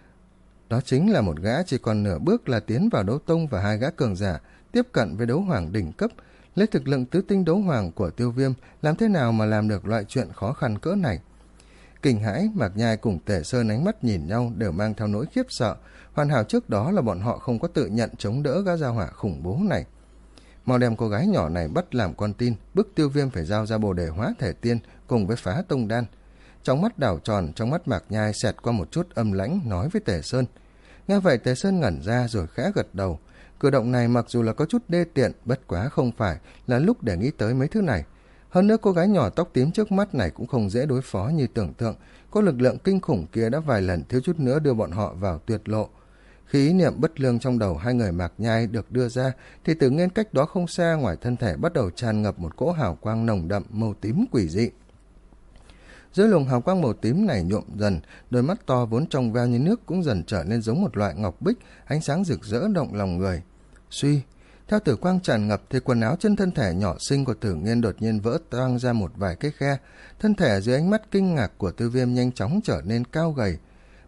Đó chính là một gã chỉ còn nửa bước là tiến vào đấu tông và hai gã cường giả tiếp cận với đấu hoàng đỉnh cấp. Lấy thực lực tứ tinh đấu hoàng của Tiêu Viêm, làm thế nào mà làm được loại chuyện khó khăn cỡ này? Kinh hãi, Mạc Nhai cùng Tề Sơn ánh mắt nhìn nhau đều mang theo nỗi khiếp sợ. Hoàn hảo trước đó là bọn họ không có tự nhận chống đỡ gã gia hỏa khủng bố này. Mau đem cô gái nhỏ này bắt làm con tin, bức Tiêu Viêm phải giao ra bồ đề hóa thể tiên cùng với phá tông đan. Trong mắt đảo tròn, trong mắt Mạc Nhai xẹt qua một chút âm lãnh nói với Tề Sơn. Nghe vậy Tề Sơn ngẩn ra rồi khẽ gật đầu. Cử động này mặc dù là có chút đê tiện, bất quá không phải là lúc để nghĩ tới mấy thứ này. Hơn nữa cô gái nhỏ tóc tím trước mắt này cũng không dễ đối phó như tưởng tượng. Có lực lượng kinh khủng kia đã vài lần thiếu chút nữa đưa bọn họ vào tuyệt lộ. Khi ý niệm bất lương trong đầu hai người Mạc Nhai được đưa ra, thì Tử Nghiên cách đó không xa ngoài thân thể bắt đầu tràn ngập một cỗ hào quang nồng đậm màu tím quỷ dị. Dưới luồng hào quang màu tím này nhuộm dần, đôi mắt to vốn trong veo như nước cũng dần trở nên giống một loại ngọc bích, ánh sáng rực rỡ động lòng người. Suy, theo tử quang tràn ngập thì quần áo trên thân thể nhỏ xinh của Tử Nghiên đột nhiên vỡ toang ra một vài cái khe, thân thể dưới ánh mắt kinh ngạc của Tiêu Viêm nhanh chóng trở nên cao gầy.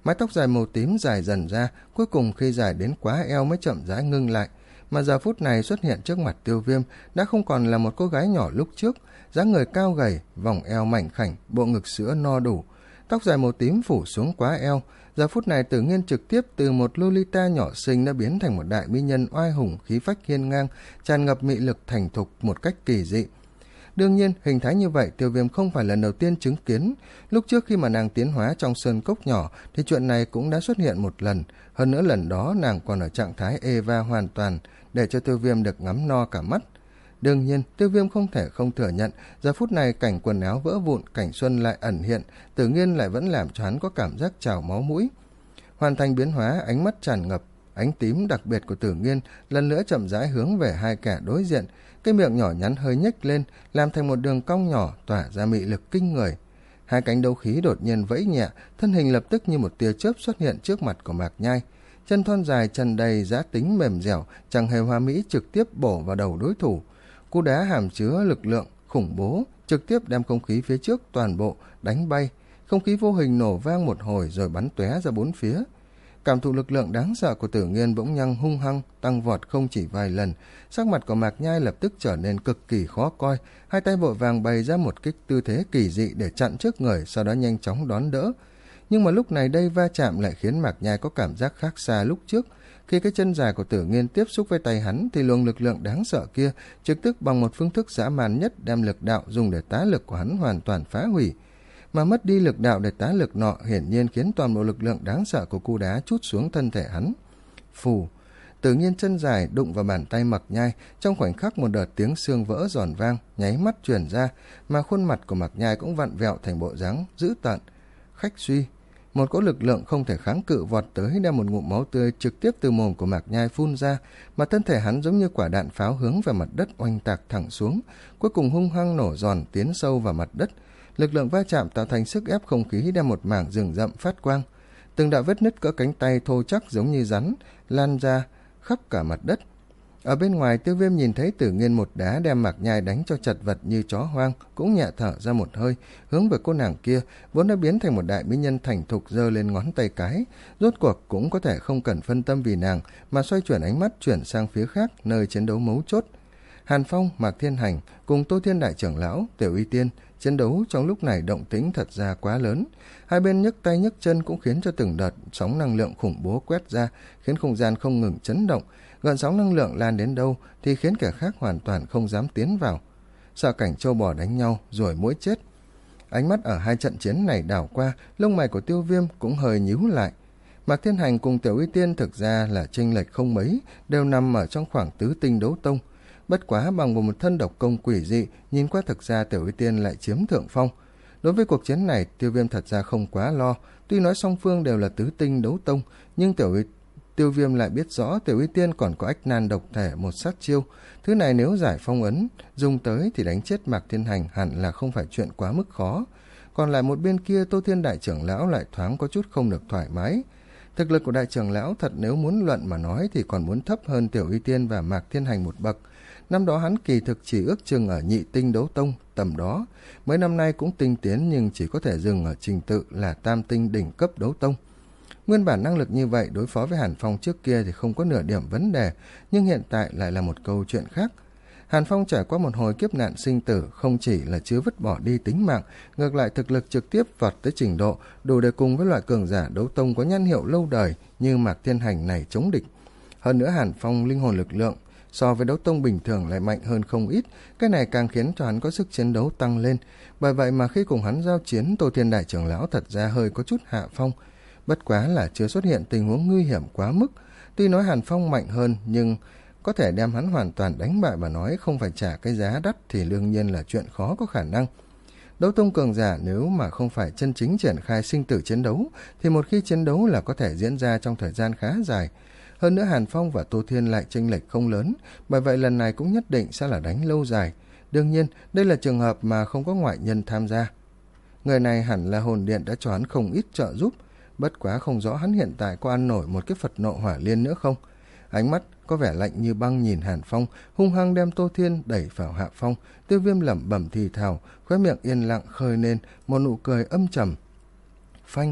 Mái tóc dài màu tím dài dần ra, cuối cùng khi dài đến quá eo mới chậm rãi ngưng lại. Mà giờ phút này xuất hiện trước mặt Tiêu Viêm đã không còn là một cô gái nhỏ lúc trước, dáng người cao gầy, vòng eo mảnh khảnh, bộ ngực sữa no đủ, tóc dài màu tím phủ xuống quá eo. Giờ phút này Tử Nghiên trực tiếp từ một Lolita nhỏ xinh đã biến thành một đại mỹ nhân oai hùng, khí phách hiên ngang, tràn ngập mị lực thành thục một cách kỳ dị. Đương nhiên, hình thái như vậy Tiêu Viêm không phải lần đầu tiên chứng kiến. Lúc trước khi mà nàng tiến hóa trong sơn cốc nhỏ thì chuyện này cũng đã xuất hiện một lần. Hơn nữa lần đó nàng còn ở trạng thái Eva hoàn toàn, để cho Tiêu Viêm được ngắm no cả mắt. Đương nhiên, Tiêu Viêm không thể không thừa nhận, giờ phút này cảnh quần áo vỡ vụn, cảnh xuân lại ẩn hiện, Tử Nghiên lại vẫn làm cho hắn có cảm giác trào máu mũi. Hoàn thành biến hóa, ánh mắt tràn ngập ánh tím đặc biệt của Tử Nghiên lần nữa chậm rãi hướng về hai kẻ đối diện, cái miệng nhỏ nhắn hơi nhếch lên, làm thành một đường cong nhỏ tỏa ra mị lực kinh người. Hai cánh đấu khí đột nhiên vẫy nhẹ, thân hình lập tức như một tia chớp xuất hiện trước mặt của Mạc Nhai. Chân thon dài trần đầy giá tính mềm dẻo, chẳng hề hoa mỹ trực tiếp bổ vào đầu đối thủ. Cú đá hàm chứa lực lượng khủng bố, trực tiếp đem không khí phía trước toàn bộ đánh bay. Không khí vô hình nổ vang một hồi rồi bắn tóe ra bốn phía. Cảm thụ lực lượng đáng sợ của Tử Nghiên bỗng nhăng hung hăng, tăng vọt không chỉ vài lần. Sắc mặt của Mạc Nhai lập tức trở nên cực kỳ khó coi, hai tay vội vàng bày ra một kích tư thế kỳ dị để chặn trước người, sau đó nhanh chóng đón đỡ. Nhưng mà lúc này đây va chạm lại khiến Mạc Nhai có cảm giác khác xa lúc trước. Khi cái chân dài của Tử Nghiên tiếp xúc với tay hắn thì luồng lực lượng đáng sợ kia trực tiếp bằng một phương thức dã man nhất đem lực đạo dùng để tá lực của hắn hoàn toàn phá hủy. Mà mất đi lực đạo để tá lực nọ hiển nhiên khiến toàn bộ lực lượng đáng sợ của cú đá trút xuống thân thể hắn. Phù, Tử Nghiên chân dài đụng vào bàn tay Mạc Nhai, trong khoảnh khắc một đợt tiếng xương vỡ giòn vang nháy mắt truyền ra, mà khuôn mặt của Mạc Nhai cũng vặn vẹo thành bộ dáng dữ tợn. Khách suy, một cỗ lực lượng không thể kháng cự vọt tới đem một ngụm máu tươi trực tiếp từ mồm của Mạc Nhai phun ra, mà thân thể hắn giống như quả đạn pháo hướng về mặt đất oanh tạc thẳng xuống, cuối cùng hung hăng nổ giòn tiến sâu vào mặt đất. Lực lượng va chạm tạo thành sức ép không khí đem một mảng rừng rậm phát quang. Từng đạo vết nứt cỡ cánh tay thô chắc giống như rắn lan ra khắp cả mặt đất. Ở bên ngoài, Tiêu Viêm nhìn thấy Tử Nghiên một đá đem Mạc Nhai đánh cho chật vật như chó hoang, cũng nhẹ thở ra một hơi, hướng về cô nàng kia vốn đã biến thành một đại mỹ nhân thành thục giơ lên ngón tay cái, rốt cuộc cũng có thể không cần phân tâm vì nàng mà xoay chuyển ánh mắt chuyển sang phía khác, nơi chiến đấu mấu chốt. Hàn Phong, Mạc Thiên Hành cùng Tô Thiên đại trưởng lão, Tiểu Y Tiên chiến đấu trong lúc này động tĩnh thật ra quá lớn. Hai bên nhấc tay nhấc chân cũng khiến cho từng đợt sóng năng lượng khủng bố quét ra, khiến không gian không ngừng chấn động. Gợn sóng năng lượng lan đến đâu thì khiến kẻ khác hoàn toàn không dám tiến vào. Sợ cảnh trâu bò đánh nhau rồi mỗi chết. Ánh mắt ở hai trận chiến này đảo qua, lông mày của Tiêu Viêm cũng hơi nhíu lại. Mạc Thiên Hành cùng Tiểu Y Tiên thực ra là chênh lệch không mấy, đều nằm ở trong khoảng tứ tinh đấu tông. Bất quá bằng một thân độc công quỷ dị, nhìn qua thực ra Tiểu Y Tiên lại chiếm thượng phong. Đối với cuộc chiến này, Tiêu Viêm thật ra không quá lo. Tuy nói song phương đều là tứ tinh đấu tông, nhưng Tiểu Y Tiêu Viêm lại biết rõ Tiểu Y Tiên còn có ách nan độc thể một sát chiêu. Thứ này nếu giải phong ấn dùng tới thì đánh chết Mạc Thiên Hành hẳn là không phải chuyện quá mức khó. Còn lại một bên kia, Tô Thiên đại trưởng lão lại thoáng có chút không được thoải mái. Thực lực của đại trưởng lão thật nếu muốn luận mà nói thì còn muốn thấp hơn Tiểu Y Tiên và Mạc Thiên Hành một bậc. Năm đó hắn kỳ thực chỉ ước chừng ở nhị tinh đấu tông tầm đó, mấy năm nay cũng tinh tiến nhưng chỉ có thể dừng ở trình tự là tam tinh đỉnh cấp đấu tông. Nguyên bản năng lực như vậy đối phó với Hàn Phong trước kia thì không có nửa điểm vấn đề, nhưng hiện tại lại là một câu chuyện khác. Hàn Phong trải qua một hồi kiếp nạn sinh tử, không chỉ là chưa vứt bỏ đi tính mạng, ngược lại thực lực trực tiếp vọt tới trình độ đủ để cùng với loại cường giả đấu tông có nhãn hiệu lâu đời như Mạc Thiên Hành này chống địch. Hơn nữa Hàn Phong linh hồn lực lượng so với đấu tông bình thường lại mạnh hơn không ít, cái này càng khiến cho hắn có sức chiến đấu tăng lên. Bởi vậy mà khi cùng hắn giao chiến, Tô Thiên đại trưởng lão thật ra hơi có chút hạ phong. Bất quá là chưa xuất hiện tình huống nguy hiểm quá mức. Tuy nói Hàn Phong mạnh hơn nhưng có thể đem hắn hoàn toàn đánh bại mà nói không phải trả cái giá đắt thì đương nhiên là chuyện khó có khả năng. Đấu tông cường giả nếu mà không phải chân chính triển khai sinh tử chiến đấu thì một khi chiến đấu là có thể diễn ra trong thời gian khá dài. Hơn nữa Hàn Phong và Tô Thiên lại chênh lệch không lớn, bởi vậy lần này cũng nhất định sẽ là đánh lâu dài. Đương nhiên, đây là trường hợp mà không có ngoại nhân tham gia. Người này hẳn là hồn điện đã cho hắn không ít trợ giúp, bất quá không rõ hắn hiện tại có ăn nổi một cái Phật nộ hỏa liên nữa không. Ánh mắt có vẻ lạnh như băng nhìn Hàn Phong, hung hăng đem Tô Thiên đẩy vào hạ phong. Tiêu Viêm lẩm bẩm thì thào, khóe miệng yên lặng khơi lên một nụ cười âm trầm. Phanh!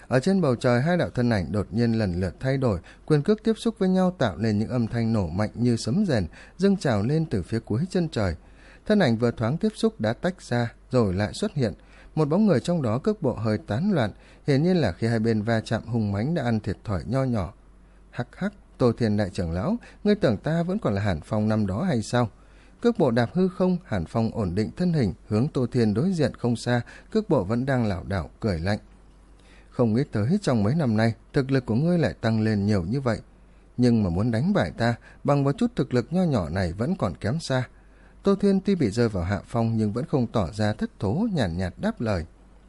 Ở trên bầu trời, hai đạo thân ảnh đột nhiên lần lượt thay đổi, quyền cước tiếp xúc với nhau tạo nên những âm thanh nổ mạnh như sấm rền, dâng trào lên từ phía cuối chân trời. Thân ảnh vừa thoáng tiếp xúc đã tách ra, rồi lại xuất hiện. Một bóng người trong đó cước bộ hơi tán loạn, hiển nhiên là khi hai bên va chạm hùng mãnh đã ăn thiệt thòi nho nhỏ. Hắc hắc, Tô Thiên đại trưởng lão, ngươi tưởng ta vẫn còn là Hàn Phong năm đó hay sao? Cước bộ đạp hư không, Hàn Phong ổn định thân hình, hướng Tô Thiên đối diện không xa, cước bộ vẫn đang lảo đảo cười lạnh. Không nghĩ tới trong mấy năm nay, thực lực của ngươi lại tăng lên nhiều như vậy. Nhưng mà muốn đánh bại ta, bằng một chút thực lực nho nhỏ này vẫn còn kém xa. Tô Thiên tuy bị rơi vào hạ phong nhưng vẫn không tỏ ra thất thố, nhàn nhạt, nhạt đáp lời.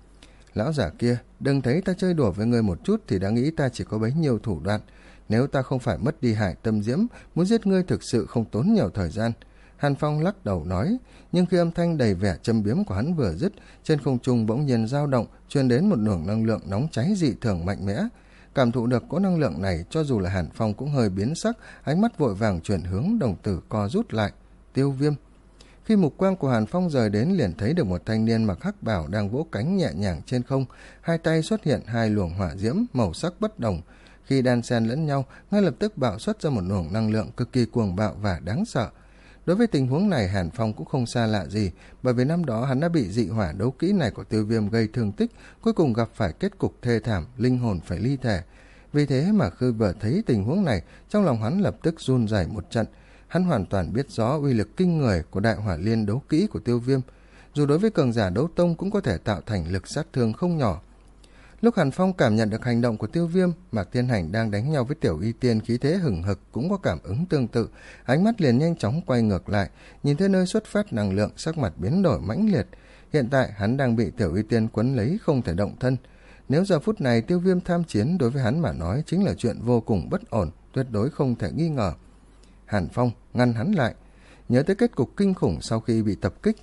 Lão giả kia, đừng thấy ta chơi đùa với ngươi một chút thì đã nghĩ ta chỉ có bấy nhiêu thủ đoạn. Nếu ta không phải mất đi hải tâm diễm, muốn giết ngươi thực sự không tốn nhiều thời gian. Hàn Phong lắc đầu nói, nhưng khi âm thanh đầy vẻ châm biếm của hắn vừa dứt, trên không trung bỗng nhiên dao động, truyền đến một luồng năng lượng nóng cháy dị thường mạnh mẽ. Cảm thụ được cỗ năng lượng này, cho dù là Hàn Phong cũng hơi biến sắc, ánh mắt vội vàng chuyển hướng, đồng tử co rút lại. Tiêu Viêm. Khi mục quang của Hàn Phong rời đến, liền thấy được một thanh niên mặc hắc bào đang vỗ cánh nhẹ nhàng trên không, hai tay xuất hiện hai luồng hỏa diễm màu sắc bất đồng. Khi đan xen lẫn nhau, ngay lập tức bạo xuất ra một luồng năng lượng cực kỳ cuồng bạo và đáng sợ. Đối với tình huống này, Hàn Phong cũng không xa lạ gì, bởi vì năm đó hắn đã bị dị hỏa đấu kỹ này của Tiêu Viêm gây thương tích, cuối cùng gặp phải kết cục thê thảm, linh hồn phải ly thể. Vì thế mà khi vừa thấy tình huống này, trong lòng hắn lập tức run rẩy một trận. Hắn hoàn toàn biết rõ uy lực kinh người của đại hỏa liên đấu kỹ của Tiêu Viêm, dù đối với cường giả đấu tông cũng có thể tạo thành lực sát thương không nhỏ. Lúc Hàn Phong cảm nhận được hành động của Tiêu Viêm, Mạc Thiên Hành đang đánh nhau với Tiểu Y Tiên khí thế hừng hực cũng có cảm ứng tương tự, ánh mắt liền nhanh chóng quay ngược lại, nhìn thấy nơi xuất phát năng lượng, sắc mặt biến đổi mãnh liệt. Hiện tại hắn đang bị Tiểu Y Tiên quấn lấy không thể động thân. Nếu giờ phút này Tiêu Viêm tham chiến, đối với hắn mà nói chính là chuyện vô cùng bất ổn, tuyệt đối không thể nghi ngờ. Hàn Phong ngăn hắn lại, nhớ tới kết cục kinh khủng sau khi bị tập kích.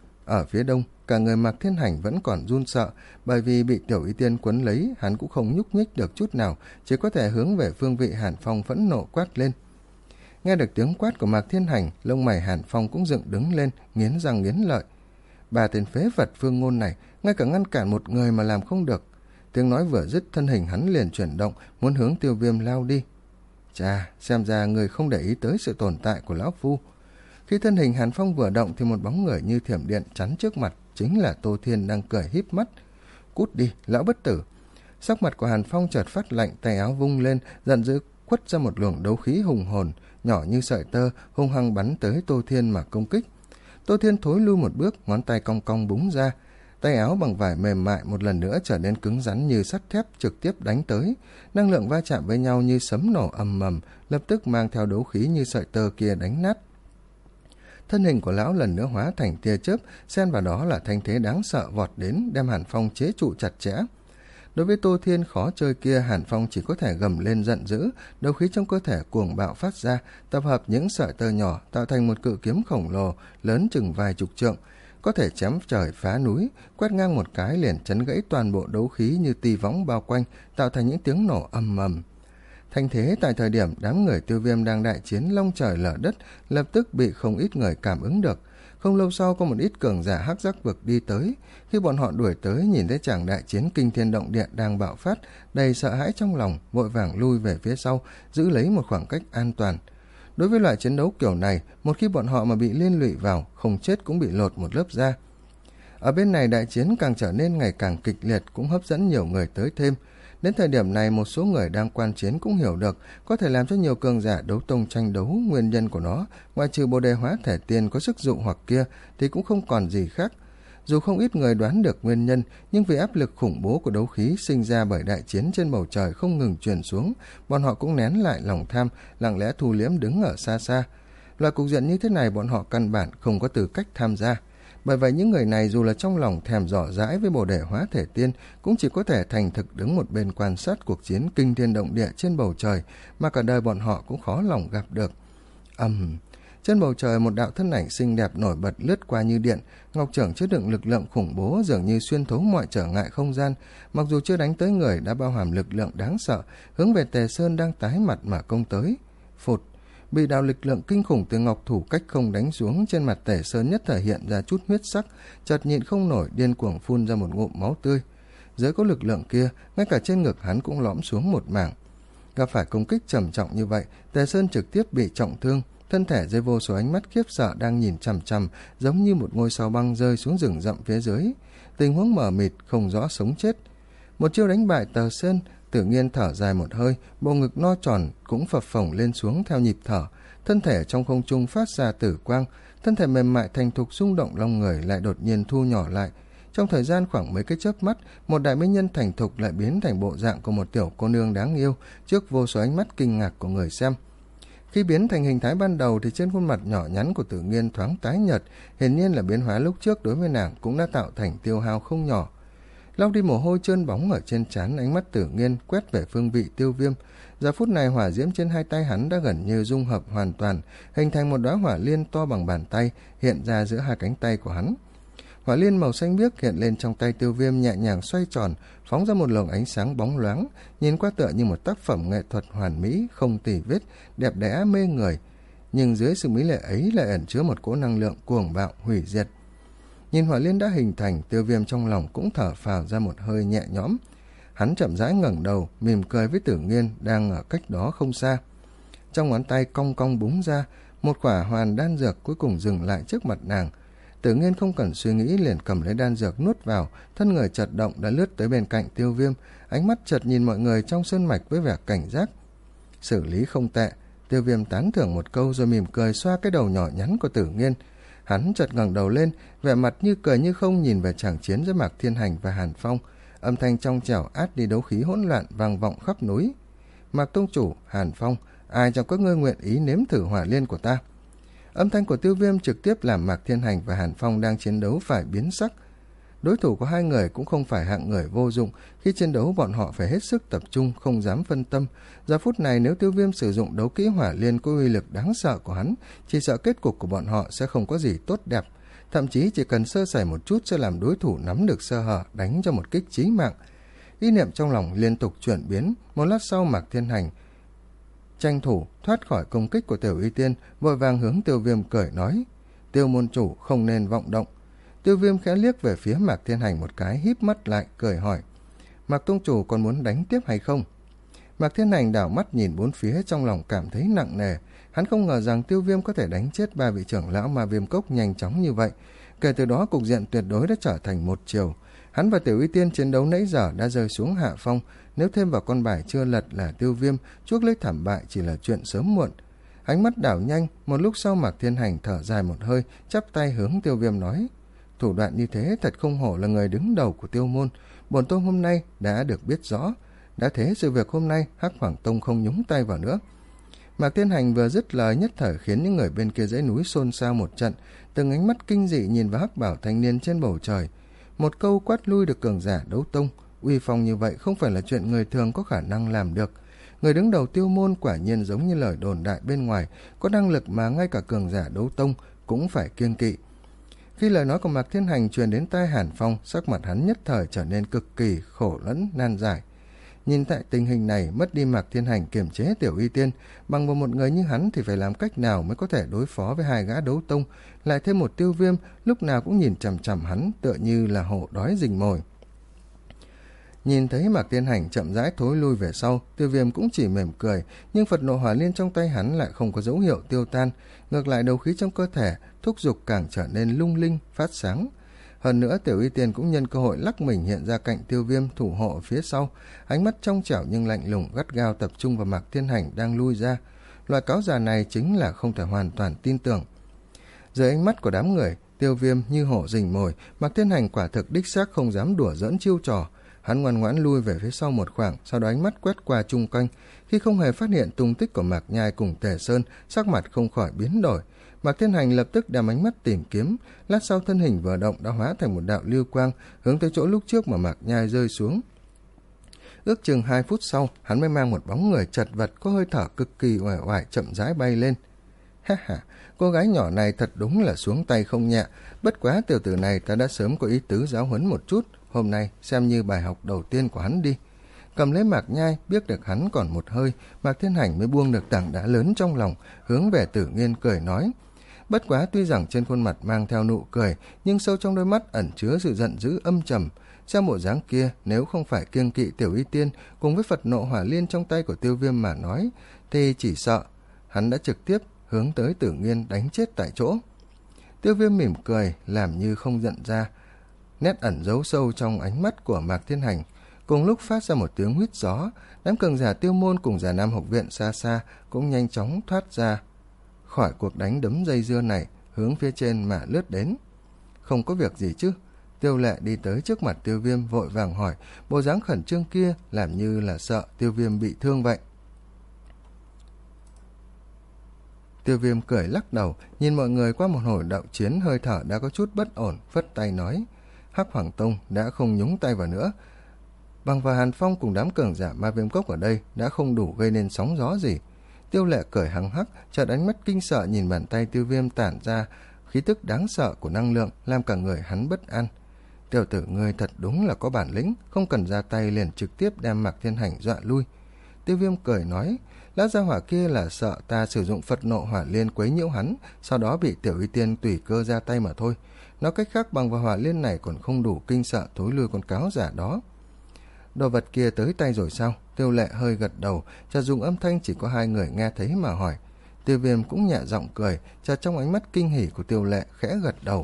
Ở phía đông, cả người Mạc Thiên Hành vẫn còn run sợ, bởi vì bị Tiểu Y Tiên quấn lấy, hắn cũng không nhúc nhích được chút nào, chỉ có thể hướng về phương vị Hàn Phong phẫn nộ quát lên. Nghe được tiếng quát của Mạc Thiên Hành, lông mày Hàn Phong cũng dựng đứng lên, nghiến răng nghiến lợi. Bà tên phế vật Phương Ngôn này, ngay cả ngăn cản một người mà làm không được. Tiếng nói vừa dứt, thân hình hắn liền chuyển động, muốn hướng Tiêu Viêm lao đi. Chà, xem ra người không để ý tới sự tồn tại của lão phu. Khi thân hình Hàn Phong vừa động thì một bóng người như thiểm điện chắn trước mặt, chính là Tô Thiên đang cười híp mắt. Cút đi, lão bất tử. Sắc mặt của Hàn Phong chợt phát lạnh, tay áo vung lên, giận dữ quất ra một luồng đấu khí hùng hồn, nhỏ như sợi tơ, hung hăng bắn tới Tô Thiên mà công kích. Tô Thiên thối lui một bước, ngón tay cong cong búng ra, tay áo bằng vải mềm mại một lần nữa trở nên cứng rắn như sắt thép, trực tiếp đánh tới. Năng lượng va chạm với nhau như sấm nổ ầm ầm, lập tức mang theo đấu khí như sợi tơ kia đánh nát. Thân hình của lão lần nữa hóa thành tia chớp, xen vào đó là thanh thế đáng sợ vọt đến, đem Hàn Phong chế trụ chặt chẽ. Đối với Tô Thiên khó chơi kia, Hàn Phong chỉ có thể gầm lên giận dữ, đấu khí trong cơ thể cuồng bạo phát ra, tập hợp những sợi tơ nhỏ tạo thành một cự kiếm khổng lồ, lớn chừng vài chục trượng, có thể chém trời phá núi, quét ngang một cái liền chấn gãy toàn bộ đấu khí như tì võng bao quanh, tạo thành những tiếng nổ ầm ầm. Thành thế tại thời điểm đám người Tiêu Viêm đang đại chiến long trời lở đất, lập tức bị không ít người cảm ứng được. Không lâu sau có một ít cường giả hắc giác vực đi tới. Khi bọn họ đuổi tới, nhìn thấy chàng đại chiến kinh thiên động địa đang bạo phát, đầy sợ hãi trong lòng, vội vàng lui về phía sau, giữ lấy một khoảng cách an toàn. Đối với loại chiến đấu kiểu này, một khi bọn họ mà bị liên lụy vào, không chết cũng bị lột một lớp da. Ở bên này đại chiến càng trở nên ngày càng kịch liệt, cũng hấp dẫn nhiều người tới thêm. Đến thời điểm này, một số người đang quan chiến cũng hiểu được có thể làm cho nhiều cường giả đấu tông tranh đấu, nguyên nhân của nó, ngoài trừ Bồ Đề Hóa Thể Tiên có sức dụ hoặc kia thì cũng không còn gì khác. Dù không ít người đoán được nguyên nhân, nhưng vì áp lực khủng bố của đấu khí sinh ra bởi đại chiến trên bầu trời không ngừng truyền xuống, bọn họ cũng nén lại lòng tham, lặng lẽ thu liễm đứng ở xa xa. Loại cục diện như thế này bọn họ căn bản không có tư cách tham gia. Bởi vậy những người này dù là trong lòng thèm rõ dãi với Bồ Đề Hóa Thể Tiên, cũng chỉ có thể thành thực đứng một bên quan sát cuộc chiến kinh thiên động địa trên bầu trời, mà cả đời bọn họ cũng khó lòng gặp được. Ầm, um, trên bầu trời một đạo thân ảnh xinh đẹp nổi bật lướt qua như điện, ngọc trưởng chứa đựng lực lượng khủng bố dường như xuyên thấu mọi trở ngại không gian, mặc dù chưa đánh tới người đã bao hàm lực lượng đáng sợ, hướng về Tề Sơn đang tái mặt mà công tới. Phụt, bị đạo lực lượng kinh khủng từ ngọc thủ cách không đánh xuống, trên mặt Tề Sơn nhất thể hiện ra chút huyết sắc, chợt nhịn không nổi điên cuồng phun ra một ngụm máu tươi. Dưới có lực lượng kia, ngay cả trên ngực hắn cũng lõm xuống một mảng. Gặp phải công kích trầm trọng như vậy, Tề Sơn trực tiếp bị trọng thương, thân thể dưới vô số ánh mắt khiếp sợ đang nhìn chằm chằm, giống như một ngôi sao băng rơi xuống rừng rậm phía dưới. Tình huống mờ mịt, không rõ sống chết. Một chiêu đánh bại Tề Sơn, Tử Nghiên thở dài một hơi, bộ ngực no tròn cũng phập phồng lên xuống theo nhịp thở, thân thể trong không trung phát ra tử quang, thân thể mềm mại thành thục rung động lòng người lại đột nhiên thu nhỏ lại. Trong thời gian khoảng mấy cái chớp mắt, một đại mỹ nhân thành thục lại biến thành bộ dạng của một tiểu cô nương đáng yêu trước vô số ánh mắt kinh ngạc của người xem. Khi biến thành hình thái ban đầu thì trên khuôn mặt nhỏ nhắn của Tử Nghiên thoáng tái nhợt, hiển nhiên là biến hóa lúc trước đối với nàng cũng đã tạo thành tiêu hao không nhỏ. Lau đi mồ hôi trơn bóng ở trên trán, ánh mắt Tử Nghiên quét về phương vị Tiêu Viêm. Giờ phút này hỏa diễm trên hai tay hắn đã gần như dung hợp hoàn toàn, hình thành một đóa hỏa liên to bằng bàn tay hiện ra giữa hai cánh tay của hắn. Hỏa liên màu xanh biếc hiện lên trong tay Tiêu Viêm, nhẹ nhàng xoay tròn, phóng ra một luồng ánh sáng bóng loáng, nhìn qua tựa như một tác phẩm nghệ thuật hoàn mỹ, không tì vết, đẹp đẽ mê người. Nhưng dưới sự mỹ lệ ấy lại ẩn chứa một cỗ năng lượng cuồng bạo hủy diệt. Nhìn hỏa liên đã hình thành, Tiêu Viêm trong lòng cũng thở phào ra một hơi nhẹ nhõm. Hắn chậm rãi ngẩng đầu, mỉm cười với Tử Nghiên đang ở cách đó không xa. Trong ngón tay cong cong búng ra, một quả hoàn đan dược cuối cùng dừng lại trước mặt nàng. Tử Nghiên không cần suy nghĩ liền cầm lấy đan dược nuốt vào, thân người chợt động đã lướt tới bên cạnh Tiêu Viêm, ánh mắt chợt nhìn mọi người trong sơn mạch với vẻ cảnh giác. Xử lý không tệ. Tiêu Viêm tán thưởng một câu rồi mỉm cười xoa cái đầu nhỏ nhắn của Tử Nghiên. Hắn chợt ngẩng đầu lên, vẻ mặt như cười như không nhìn về tràng chiến giữa Mạc Thiên Hành và Hàn Phong, âm thanh trong trẻo át đi đấu khí hỗn loạn vang vọng khắp núi. Mạc tông chủ, Hàn Phong, ai trong các ngươi nguyện ý nếm thử hỏa liên của ta? Âm thanh của Tiêu Viêm trực tiếp làm Mạc Thiên Hành và Hàn Phong đang chiến đấu phải biến sắc. Đối thủ của hai người cũng không phải hạng người vô dụng, khi chiến đấu bọn họ phải hết sức tập trung, không dám phân tâm. Giờ phút này nếu Tiêu Viêm sử dụng đấu kỹ hỏa liên có uy lực đáng sợ của hắn, chỉ sợ kết cục của bọn họ sẽ không có gì tốt đẹp. Thậm chí chỉ cần sơ sẩy một chút sẽ làm đối thủ nắm được sơ hở, đánh cho một kích chí mạng. Ý niệm trong lòng liên tục chuyển biến, một lát sau Mạc Thiên Hành tranh thủ thoát khỏi công kích của Tiểu Y Tiên, vội vàng hướng Tiêu Viêm cười nói: Tiêu môn chủ không nên vọng động. Tiêu Viêm khẽ liếc về phía Mạc Thiên Hành một cái, híp mắt lại cười hỏi: Mạc tông chủ còn muốn đánh tiếp hay không? Mạc Thiên Hành đảo mắt nhìn bốn phía, trong lòng cảm thấy nặng nề. Hắn không ngờ rằng Tiêu Viêm có thể đánh chết ba vị trưởng lão Ma Viêm Cốc nhanh chóng như vậy. Kể từ đó cục diện tuyệt đối đã trở thành một chiều. Hắn và Tiểu Y Tiên chiến đấu nãy giờ đã rơi xuống hạ phong, nếu thêm vào con bài chưa lật là Tiêu Viêm, chuốc lấy thảm bại chỉ là chuyện sớm muộn. Ánh mắt đảo nhanh, một lúc sau Mạc Thiên Hành thở dài một hơi, chắp tay hướng Tiêu Viêm nói: Thủ đoạn như thế thật không hổ là người đứng đầu của Tiêu môn, bổn tông hôm nay đã được biết rõ. Đã thế sự việc hôm nay Hắc Hoàng Tông không nhúng tay vào nữa. Mạc Thiên Hành vừa dứt lời nhất thời khiến những người bên kia dãy núi xôn xao một trận, từng ánh mắt kinh dị nhìn vào Hắc Bảo thanh niên trên bầu trời. Một câu quát lui được cường giả đấu tông, uy phong như vậy không phải là chuyện người thường có khả năng làm được. Người đứng đầu Tiêu môn quả nhiên giống như lời đồn đại bên ngoài, có năng lực mà ngay cả cường giả đấu tông cũng phải kiêng kỵ. Khi lời nói của Mạc Thiên Hành truyền đến tai Hàn Phong, sắc mặt hắn nhất thời trở nên cực kỳ khổ lẫn nan giải. Nhìn tại tình hình này, mất đi Mạc Thiên Hành kiềm chế Tiểu Y Tiên, bằng vào một người như hắn thì phải làm cách nào mới có thể đối phó với hai gã đấu tông, lại thêm một Tiêu Viêm lúc nào cũng nhìn chằm chằm hắn tựa như là hổ đói rình mồi. Nhìn thấy Mạc Thiên Hành chậm rãi thối lui về sau, Tiêu Viêm cũng chỉ mỉm cười, nhưng Phật nộ hỏa liên trong tay hắn lại không có dấu hiệu tiêu tan, ngược lại đầu khí trong cơ thể thúc giục càng trở nên lung linh, phát sáng. Hơn nữa Tiểu Y Tiên cũng nhân cơ hội lắc mình hiện ra cạnh Tiêu Viêm thủ hộ ở phía sau, ánh mắt trong trẻo nhưng lạnh lùng gắt gao tập trung vào Mạc Thiên Hành đang lui ra. Loại cáo già này chính là không thể hoàn toàn tin tưởng. Dưới ánh mắt của đám người, Tiêu Viêm như hổ rình mồi, Mạc Thiên Hành quả thực đích xác không dám đùa giỡn chiêu trò. Hắn ngoan ngoãn lui về phía sau một khoảng, sau đó ánh mắt quét qua chung quanh. Khi không hề phát hiện tung tích của Mạc Nhai cùng Tề Sơn, sắc mặt không khỏi biến đổi. Mạc Thiên Hành lập tức đem ánh mắt tìm kiếm, lát sau thân hình vừa động đã hóa thành một đạo lưu quang, hướng tới chỗ lúc trước mà Mạc Nhai rơi xuống. Ước chừng hai phút sau, hắn mới mang một bóng người chật vật có hơi thở cực kỳ uể oải chậm rãi bay lên. Ha ha, cô gái nhỏ này thật đúng là xuống tay không nhẹ, bất quá tiểu tử này ta đã sớm có ý tứ giáo huấn một chút, hôm nay xem như bài học đầu tiên của hắn đi. Cầm lấy Mạc Nhai, biết được hắn còn một hơi, Mạc Thiên Hành mới buông được tảng đá lớn trong lòng, hướng về Tử Nghiên cười nói. Bất quá tuy rằng trên khuôn mặt mang theo nụ cười, nhưng sâu trong đôi mắt ẩn chứa sự giận dữ âm trầm. Xem bộ dáng kia, nếu không phải kiêng kỵ Tiểu Y Tiên cùng với Phật nộ hỏa liên trong tay của Tiêu Viêm mà nói, thì chỉ sợ hắn đã trực tiếp hướng tới Tử Nghiên đánh chết tại chỗ. Tiêu Viêm mỉm cười, làm như không nhận ra nét ẩn giấu sâu trong ánh mắt của Mạc Thiên Hành. Cùng lúc phát ra một tiếng huýt gió, đám cường giả Tiêu Môn cùng giả Nam học viện xa xa cũng nhanh chóng thoát ra khỏi cuộc đánh đấm dây dưa này, hướng phía trên mà lướt đến. Không có việc gì chứ? Tiêu Lệ đi tới trước mặt Tiêu Viêm vội vàng hỏi, bộ dáng khẩn trương kia làm như là sợ Tiêu Viêm bị thương vậy. Tiêu Viêm cười lắc đầu, nhìn mọi người qua một hồi đạo chiến, hơi thở đã có chút bất ổn, phất tay nói, Hắc Hoàng Tông đã không nhúng tay vào nữa. Bằng và Hàn Phong cùng đám cường giả Ma Viêm Cốc ở đây đã không đủ gây nên sóng gió gì. Tiêu Lệ cười hằng hắc, chợt ánh mắt kinh sợ nhìn bàn tay Tiêu Viêm tản ra khí tức đáng sợ của năng lượng, làm cả người hắn bất an. Tiểu tử ngươi thật đúng là có bản lĩnh, không cần ra tay liền trực tiếp đem Mạc Thiên Hành dọa lui. Tiêu Viêm cười nói, lão gia hỏa kia là sợ ta sử dụng Phật nộ hỏa liên quấy nhiễu hắn, sau đó bị Tiểu Y Tiên tùy cơ ra tay mà thôi. Nói cách khác, bằng và hỏa liên này còn không đủ kinh sợ thối lui con cáo giả đó. Đồ vật kia tới tay rồi sao? Tiêu Lệ hơi gật đầu, chợt dùng âm thanh chỉ có hai người nghe thấy mà hỏi. Tiêu Viêm cũng nhẹ giọng cười, chợt trong ánh mắt kinh hỉ của Tiêu Lệ khẽ gật đầu.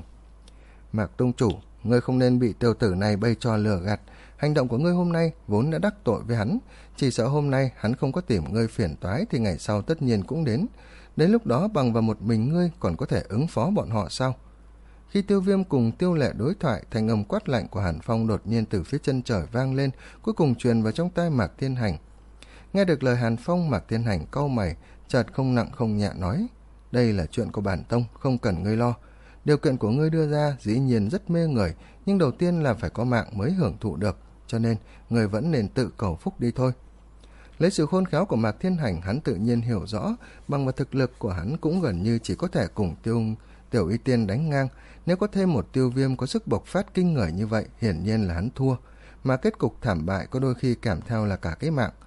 Mạc Tông chủ, ngươi không nên bị tiểu tử này bày trò lừa gạt. Hành động của ngươi hôm nay vốn đã đắc tội với hắn, chỉ sợ hôm nay hắn không có tìm ngươi phiền toái thì ngày sau tất nhiên cũng đến. Đến lúc đó bằng vào một mình ngươi còn có thể ứng phó bọn họ sao? Khi Tiêu Viêm cùng Tiêu Lệ đối thoại, thanh âm quát lạnh của Hàn Phong đột nhiên từ phía chân trời vang lên, cuối cùng truyền vào trong tai Mạc Thiên Hành. Nghe được lời Hàn Phong, Mạc Thiên Hành cau mày, chợt không nặng không nhẹ nói, đây là chuyện của bản tông, không cần ngươi lo. Điều kiện của ngươi đưa ra dĩ nhiên rất mê người, nhưng đầu tiên là phải có mạng mới hưởng thụ được, cho nên ngươi vẫn nên tự cầu phúc đi thôi. Lấy sự khôn khéo của Mạc Thiên Hành, hắn tự nhiên hiểu rõ, bằng vào thực lực của hắn cũng gần như chỉ có thể cùng Tiêu Tiểu Y Tiên đánh ngang. Nếu có thêm một Tiêu Viêm có sức bộc phát kinh người như vậy, hiển nhiên là hắn thua, mà kết cục thảm bại có đôi khi kèm theo là cả cái mạng.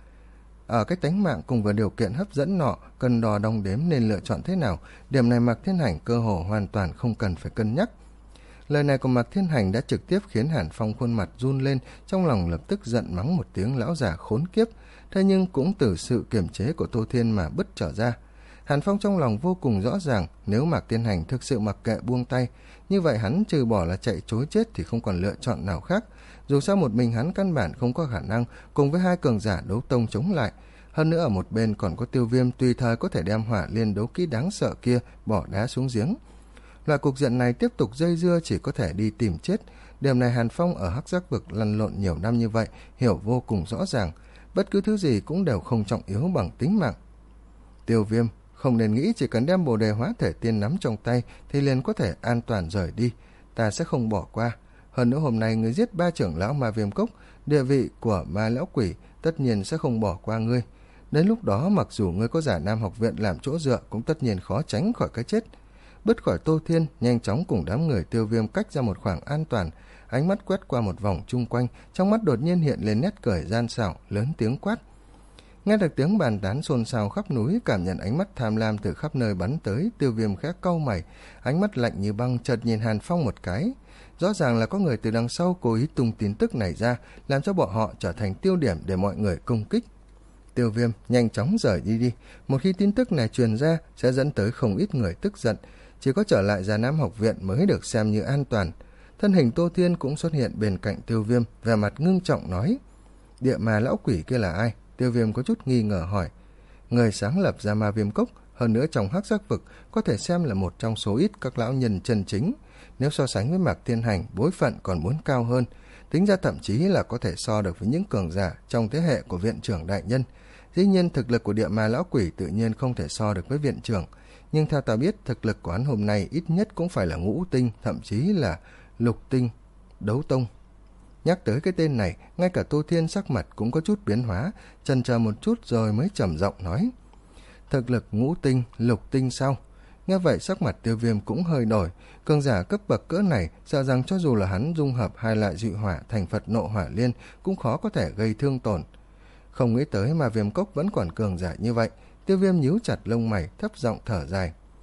Ở cái tánh mạng cùng với điều kiện hấp dẫn nọ, cần đo đong đếm nên lựa chọn thế nào, điểm này Mạc Thiên Hành cơ hồ hoàn toàn không cần phải cân nhắc. Lời này của Mạc Thiên Hành đã trực tiếp khiến Hàn Phong khuôn mặt run lên, trong lòng lập tức giận mắng một tiếng lão già khốn kiếp, thế nhưng cũng từ sự kiềm chế của Tô Thiên mà bứt trở ra. Hàn Phong trong lòng vô cùng rõ ràng, nếu Mạc Thiên Hành thực sự mặc kệ buông tay, như vậy hắn trừ bỏ là chạy trối chết thì không còn lựa chọn nào khác. Dù sao một mình hắn căn bản không có khả năng cùng với hai cường giả đấu tông chống lại. Hơn nữa ở một bên còn có Tiêu Viêm tùy thời có thể đem hỏa liên đấu kỹ đáng sợ kia bỏ đá xuống giếng. Loại cục diện này tiếp tục dây dưa chỉ có thể đi tìm chết. Điểm này Hàn Phong ở Hắc Giác Vực lăn lộn nhiều năm như vậy hiểu vô cùng rõ ràng. Bất cứ thứ gì cũng đều không trọng yếu bằng tính mạng. Tiêu Viêm, không nên nghĩ chỉ cần đem bồ đề hóa thể tiên nắm trong tay thì liền có thể an toàn rời đi. Ta sẽ không bỏ qua. Hơn nữa hôm nay ngươi giết ba trưởng lão Ma Viêm Cốc, địa vị của Ma Lão Quỷ tất nhiên sẽ không bỏ qua ngươi. Đến lúc đó mặc dù ngươi có giả Nam học viện làm chỗ dựa cũng tất nhiên khó tránh khỏi cái chết. Bứt khỏi Tô Thiên, nhanh chóng cùng đám người Tiêu Viêm cách ra một khoảng an toàn, ánh mắt quét qua một vòng chung quanh, trong mắt đột nhiên hiện lên nét cười gian xảo, lớn tiếng quát. Nghe được tiếng bàn tán xôn xao khắp núi, cảm nhận ánh mắt tham lam từ khắp nơi bắn tới, Tiêu Viêm khẽ cau mày, ánh mắt lạnh như băng, chợt nhìn Hàn Phong một cái. Rõ ràng là có người từ đằng sau cố ý tung tin tức này ra, làm cho bọn họ trở thành tiêu điểm để mọi người công kích. Tiêu Viêm, nhanh chóng rời đi đi, một khi tin tức này truyền ra sẽ dẫn tới không ít người tức giận, chỉ có trở lại Già Nam học viện mới được xem như an toàn. Thân hình Tô Thiên cũng xuất hiện bên cạnh Tiêu Viêm, vẻ mặt ngưng trọng nói, địa Ma Lão Quỷ kia là ai? Tiêu Viêm có chút nghi ngờ hỏi. Người sáng lập ra Ma Viêm Cốc, hơn nữa trong Hắc Giác Vực có thể xem là một trong số ít các lão nhân chân chính. Nếu so sánh với Mạc Thiên Hành, bối phận còn muốn cao hơn, tính ra thậm chí là có thể so được với những cường giả trong thế hệ của viện trưởng đại nhân. Dĩ nhiên thực lực của địa Ma Lão Quỷ tự nhiên không thể so được với viện trưởng, nhưng theo ta biết thực lực của hắn hôm nay ít nhất cũng phải là ngũ tinh, thậm chí là lục tinh đấu tông. Nhắc tới cái tên này, ngay cả Tô Thiên sắc mặt cũng có chút biến hóa, chần chờ một chút rồi mới trầm giọng nói, thực lực ngũ tinh, lục tinh sao? Nghe vậy sắc mặt Tiêu Viêm cũng hơi đổi, cường giả cấp bậc cỡ này sợ rằng cho dù là hắn dung hợp hai loại dị hỏa thành Phật nộ hỏa liên cũng khó có thể gây thương tổn. Không nghĩ tới mà Viêm Cốc vẫn còn cường giả như vậy, Tiêu Viêm nhíu chặt lông mày, thấp giọng thở dài.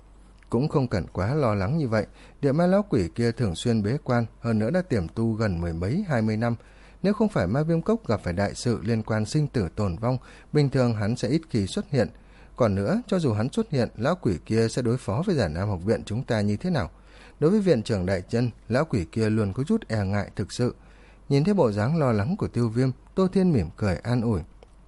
Cũng không cần quá lo lắng như vậy, địa ma lão quỷ kia thường xuyên bế quan, hơn nữa đã tiềm tu gần mười mấy hai mươi năm. Nếu không phải Ma Viêm Cốc gặp phải đại sự liên quan sinh tử tồn vong, bình thường hắn sẽ ít khi xuất hiện. Còn nữa, cho dù hắn xuất hiện, lão quỷ kia sẽ đối phó với Giản Nam học viện chúng ta như thế nào? Đối với viện trưởng đại nhân, lão quỷ kia luôn có chút e ngại thực sự. Nhìn thấy bộ dáng lo lắng của Tiêu Viêm, Tô Thiên mỉm cười an ủi.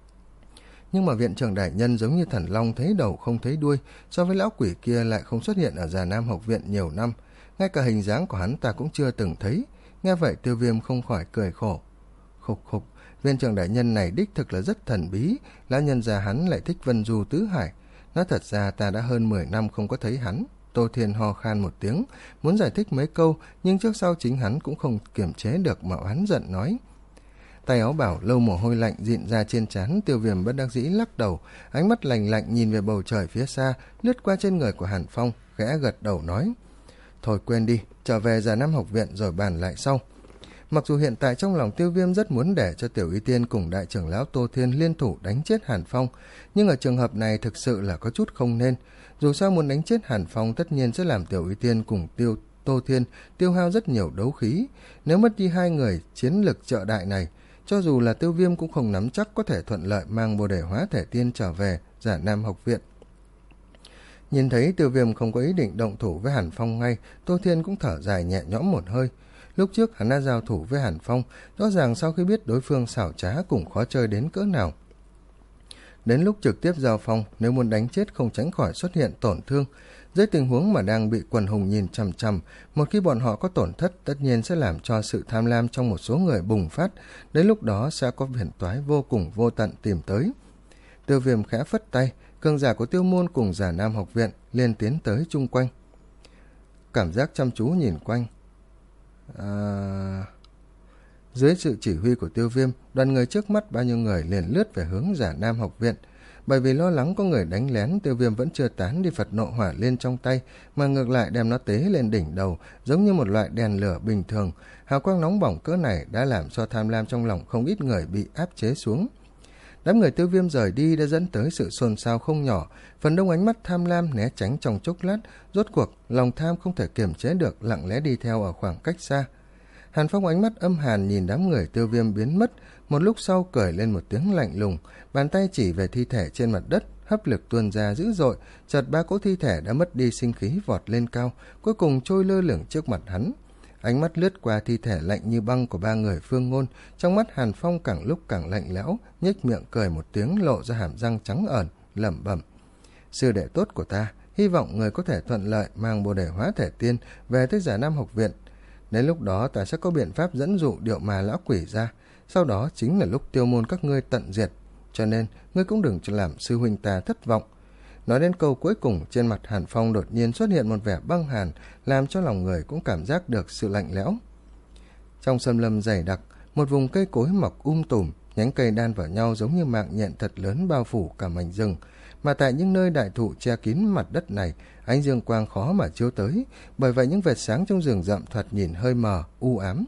Nhưng mà viện trưởng đại nhân giống như thần long thấy đầu không thấy đuôi, so với lão quỷ kia lại không xuất hiện ở Già Nam học viện nhiều năm, ngay cả hình dáng của hắn ta cũng chưa từng thấy. Nghe vậy Tiêu Viêm không khỏi cười khổ. Khục khục, viện trưởng đại nhân này đích thực là rất thần bí, lão nhân già hắn lại thích vân du tứ hải. Nói thật ra ta đã hơn mười năm không có thấy hắn. Tô Thiên ho khan một tiếng, muốn giải thích mấy câu, nhưng trước sau chính hắn cũng không kiềm chế được mà oán giận nói. Tay áo bảo lâu mồ hôi lạnh dịn ra trên trán, Tiêu Viêm bất đắc dĩ lắc đầu, ánh mắt lạnh lạnh nhìn về bầu trời phía xa, lướt qua trên người của Hàn Phong, khẽ gật đầu nói. Thôi quên đi, trở về Già Nam học viện rồi bàn lại sau. Mặc dù hiện tại trong lòng Tiêu Viêm rất muốn để cho Tiểu Y Tiên cùng đại trưởng lão Tô Thiên liên thủ đánh chết Hàn Phong, nhưng ở trường hợp này thực sự là có chút không nên. Dù sao muốn đánh chết Hàn Phong tất nhiên sẽ làm Tiểu Y Tiên cùng Tiêu Tô Thiên tiêu hao rất nhiều đấu khí. Nếu mất đi hai người chiến lực trợ đại này, cho dù là Tiêu Viêm cũng không nắm chắc có thể thuận lợi mang Bồ Đề Hóa Thể Tiên trở về Già Nam học viện. Nhìn thấy Tiêu Viêm không có ý định động thủ với Hàn Phong ngay, Tô Thiên cũng thở dài nhẹ nhõm một hơi. Lúc trước hắn đã giao thủ với Hàn Phong, rõ ràng sau khi biết đối phương xảo trá cùng khó chơi đến cỡ nào. Đến lúc trực tiếp giao phong, nếu muốn đánh chết không tránh khỏi xuất hiện tổn thương. Dưới tình huống mà đang bị quần hùng nhìn chằm chằm, một khi bọn họ có tổn thất tất nhiên sẽ làm cho sự tham lam trong một số người bùng phát, đến lúc đó sẽ có phiền toái vô cùng vô tận tìm tới. Tiêu Viêm khẽ phất tay, cường giả của Tiêu Môn cùng Già Nam học viện liền tiến tới chung quanh. Cảm giác chăm chú nhìn quanh. À... Dưới sự chỉ huy của Tiêu Viêm, đoàn người trước mắt bao nhiêu người liền lướt về hướng Già Nam học viện. Bởi vì lo lắng có người đánh lén, Tiêu Viêm vẫn chưa tán đi Phật nộ hỏa lên trong tay, mà ngược lại đem nó tế lên đỉnh đầu, giống như một loại đèn lửa bình thường. Hào quang nóng bỏng cỡ này đã làm cho tham lam trong lòng không ít người bị áp chế xuống. Đám người Tiêu Viêm rời đi đã dẫn tới sự xôn xao không nhỏ, phần đông ánh mắt tham lam né tránh trong chốc lát, rốt cuộc lòng tham không thể kiềm chế được, lặng lẽ đi theo ở khoảng cách xa. Hàn Phong ánh mắt âm hàn nhìn đám người Tiêu Viêm biến mất, một lúc sau cười lên một tiếng lạnh lùng, bàn tay chỉ về thi thể trên mặt đất, hấp lực tuôn ra dữ dội, chợt ba cỗ thi thể đã mất đi sinh khí vọt lên cao, cuối cùng trôi lơ lửng trước mặt hắn. Ánh mắt lướt qua thi thể lạnh như băng của ba người Phương Ngôn, trong mắt Hàn Phong càng lúc càng lạnh lẽo, nhếch miệng cười một tiếng, lộ ra hàm răng trắng ẩn, lẩm bẩm: sư đệ tốt của ta, hy vọng người có thể thuận lợi mang Bồ Đề Hóa Thể Tiên về tới Già Nam học viện. Đến lúc đó ta sẽ có biện pháp dẫn dụ điệu mà lão quỷ ra, sau đó chính là lúc Tiêu Môn các ngươi tận diệt, cho nên ngươi cũng đừng cho làm sư huynh ta thất vọng. Nói đến câu cuối cùng, trên mặt Hàn Phong đột nhiên xuất hiện một vẻ băng hàn, làm cho lòng người cũng cảm giác được sự lạnh lẽo. Trong xâm lâm dày đặc, một vùng cây cối mọc um tùm, nhánh cây đan vào nhau giống như mạng nhện thật lớn bao phủ cả mảnh rừng. Mà tại những nơi đại thụ che kín mặt đất này, ánh dương quang khó mà chiếu tới, bởi vậy những vệt sáng trong rừng rậm thoạt nhìn hơi mờ, u ám.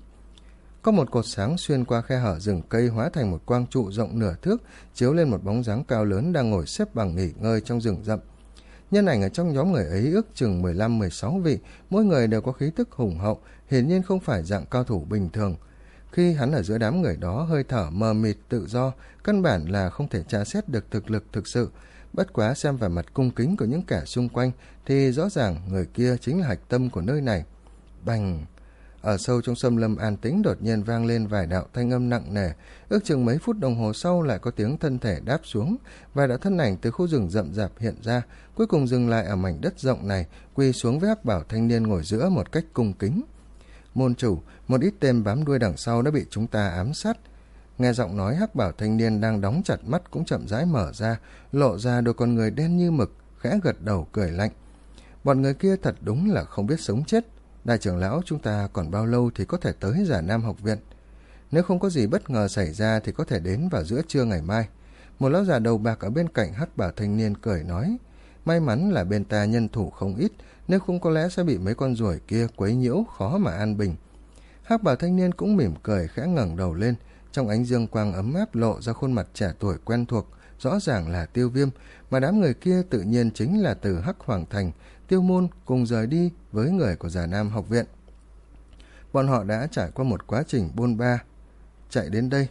Có một cột sáng xuyên qua khe hở rừng cây hóa thành một quang trụ rộng nửa thước, chiếu lên một bóng dáng cao lớn đang ngồi xếp bằng nghỉ ngơi trong rừng rậm. Nhân ảnh ở trong nhóm người ấy ước chừng mười lăm mười sáu vị, mỗi người đều có khí tức hùng hậu, hiển nhiên không phải dạng cao thủ bình thường. Khi hắn ở giữa đám người đó hơi thở mờ mịt tự do, căn bản là không thể tra xét được thực lực thực sự. Bất quá xem vào mặt cung kính của những kẻ xung quanh thì rõ ràng người kia chính là hạch tâm của nơi này. Bành! Ở sâu trong xâm lâm an tĩnh đột nhiên vang lên vài đạo thanh âm nặng nề, ước chừng mấy phút đồng hồ sau lại có tiếng thân thể đáp xuống, vài đạo thân ảnh từ khu rừng rậm rạp hiện ra, cuối cùng dừng lại ở mảnh đất rộng này, quỳ xuống với hắc bảo thanh niên ngồi giữa một cách cung kính. Môn chủ, một ít tên bám đuôi đằng sau đã bị chúng ta ám sát. Nghe giọng nói, hắc bảo thanh niên đang đóng chặt mắt cũng chậm rãi mở ra, lộ ra đôi con người đen như mực, khẽ gật đầu cười lạnh. Bọn người kia thật đúng là không biết sống chết. Đại trưởng lão, chúng ta còn bao lâu thì có thể tới Già Nam học viện? Nếu không có gì bất ngờ xảy ra thì có thể đến vào giữa trưa ngày mai. Một lão già đầu bạc ở bên cạnh hắc bảo thanh niên cười nói. May mắn là bên ta nhân thủ không ít, nếu không có lẽ sẽ bị mấy con ruồi kia quấy nhiễu, khó mà an bình. Hắc bảo thanh niên cũng mỉm cười, khẽ ngẩng đầu lên, trong ánh dương quang ấm áp lộ ra khuôn mặt trẻ tuổi quen thuộc, rõ ràng là Tiêu Viêm, mà đám người kia tự nhiên chính là từ Hắc Hoàng Thành, Tiêu Môn cùng rời đi với người của Già Nam học viện. Bọn họ đã trải qua một quá trình bôn ba, chạy đến đây.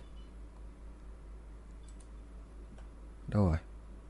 Đâu rồi?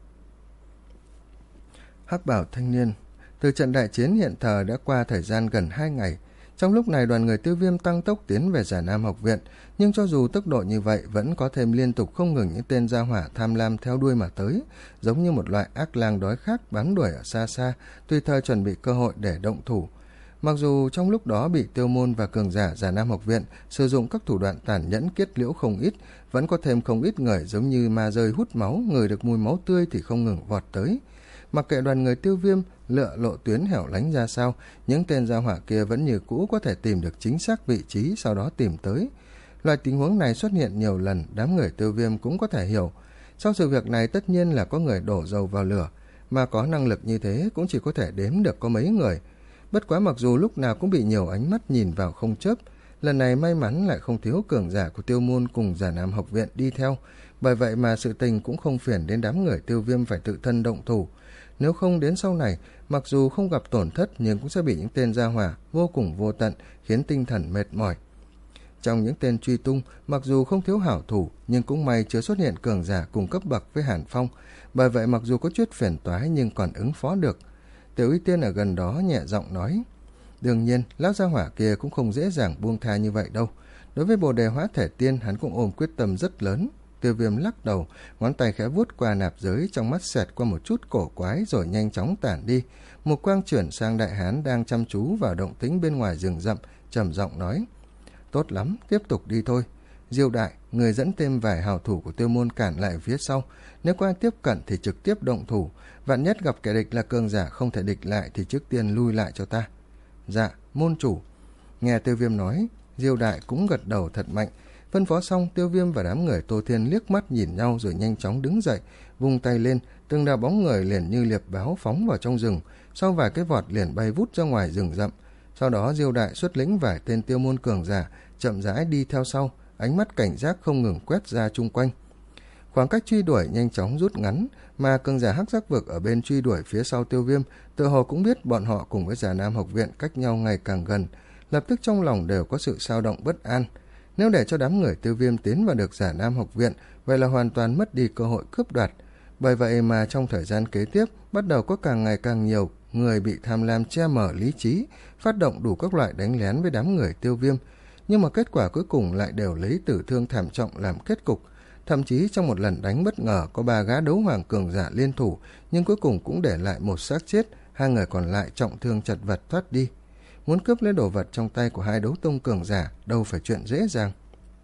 Hắc Bảo thanh niên. Từ trận đại chiến hiện thời đã qua thời gian gần hai ngày. Trong lúc này đoàn người Tiêu Viêm tăng tốc tiến về Già Nam học viện, nhưng cho dù tốc độ như vậy vẫn có thêm liên tục không ngừng những tên gia hỏa tham lam theo đuôi mà tới, giống như một loại ác lang đói khát bám đuổi ở xa xa, tùy thời chuẩn bị cơ hội để động thủ. Mặc dù trong lúc đó bị Tiêu Môn và cường giả Già Nam học viện sử dụng các thủ đoạn tàn nhẫn kết liễu không ít, vẫn có thêm không ít người giống như ma rơi hút máu, người được mùi máu tươi thì không ngừng vọt tới. Mặc kệ đoàn người Tiêu Viêm lựa lộ tuyến hẻo lánh ra sao, những tên gia hỏa kia vẫn như cũ có thể tìm được chính xác vị trí, sau đó tìm tới. Loại tình huống này xuất hiện nhiều lần, đám người Tiêu Viêm cũng có thể hiểu. Sau sự việc này tất nhiên là có người đổ dầu vào lửa, mà có năng lực như thế cũng chỉ có thể đếm được có mấy người. Bất quá mặc dù lúc nào cũng bị nhiều ánh mắt nhìn vào không chớp, lần này may mắn lại không thiếu cường giả của Tiêu Môn cùng Già Nam học viện đi theo, bởi vậy mà sự tình cũng không phiền đến đám người Tiêu Viêm phải tự thân động thủ. Nếu không đến sau này, mặc dù không gặp tổn thất nhưng cũng sẽ bị những tên gia hỏa vô cùng vô tận, khiến tinh thần mệt mỏi. Trong những tên truy tung, mặc dù không thiếu hảo thủ, nhưng cũng may chưa xuất hiện cường giả cùng cấp bậc với Hàn Phong, bởi vậy mặc dù có chút phiền toái nhưng còn ứng phó được. Tiểu Y Tiên ở gần đó nhẹ giọng nói, đương nhiên, lão gia hỏa kia cũng không dễ dàng buông tha như vậy đâu. Đối với Bồ Đề Hóa Thể Tiên, hắn cũng ôm quyết tâm rất lớn. Tiêu Viêm lắc đầu, ngón tay khẽ vuốt qua nạp giới, trong mắt xẹt qua một chút cổ quái rồi nhanh chóng tản đi. Một quang chuyển sang Đại Hán đang chăm chú vào động tĩnh bên ngoài rừng rậm, trầm giọng nói, tốt lắm, tiếp tục đi thôi. Diêu đại, người dẫn thêm vài hào thủ của Tiêu Môn cản lại phía sau, nếu có ai tiếp cận thì trực tiếp động thủ, vạn nhất gặp kẻ địch là cường giả không thể địch lại thì trước tiên lui lại cho ta. Dạ, môn chủ. Nghe Tiêu Viêm nói, Diêu đại cũng gật đầu thật mạnh. Phân phó xong, Tiêu Viêm và đám người Tô Thiên liếc mắt nhìn nhau rồi nhanh chóng đứng dậy, vung tay lên, từng đạo bóng người liền như liệp báo phóng vào trong rừng, sau vài cái vọt liền bay vút ra ngoài rừng rậm. Sau đó Diêu đại xuất lĩnh vài tên Tiêu Môn cường giả chậm rãi đi theo sau, ánh mắt cảnh giác không ngừng quét ra chung quanh. Khoảng cách truy đuổi nhanh chóng rút ngắn, mà cường giả Hắc Giác Vực ở bên truy đuổi phía sau Tiêu Viêm tựa hồ cũng biết bọn họ cùng với Già Nam học viện cách nhau ngày càng gần, lập tức trong lòng đều có sự xao động bất an. Nếu để cho đám người Tiêu Viêm tiến vào được Già Nam học viện, vậy là hoàn toàn mất đi cơ hội cướp đoạt. Bởi vậy mà trong thời gian kế tiếp, bắt đầu có càng ngày càng nhiều người bị tham lam che mờ lý trí, phát động đủ các loại đánh lén với đám người Tiêu Viêm. Nhưng mà kết quả cuối cùng lại đều lấy tử thương thảm trọng làm kết cục. Thậm chí trong một lần đánh bất ngờ có ba gã đấu hoàng cường giả liên thủ, nhưng cuối cùng cũng để lại một xác chết, hai người còn lại trọng thương chật vật thoát đi. Muốn cướp lấy đồ vật trong tay của hai đấu tông cường giả đâu phải chuyện dễ dàng.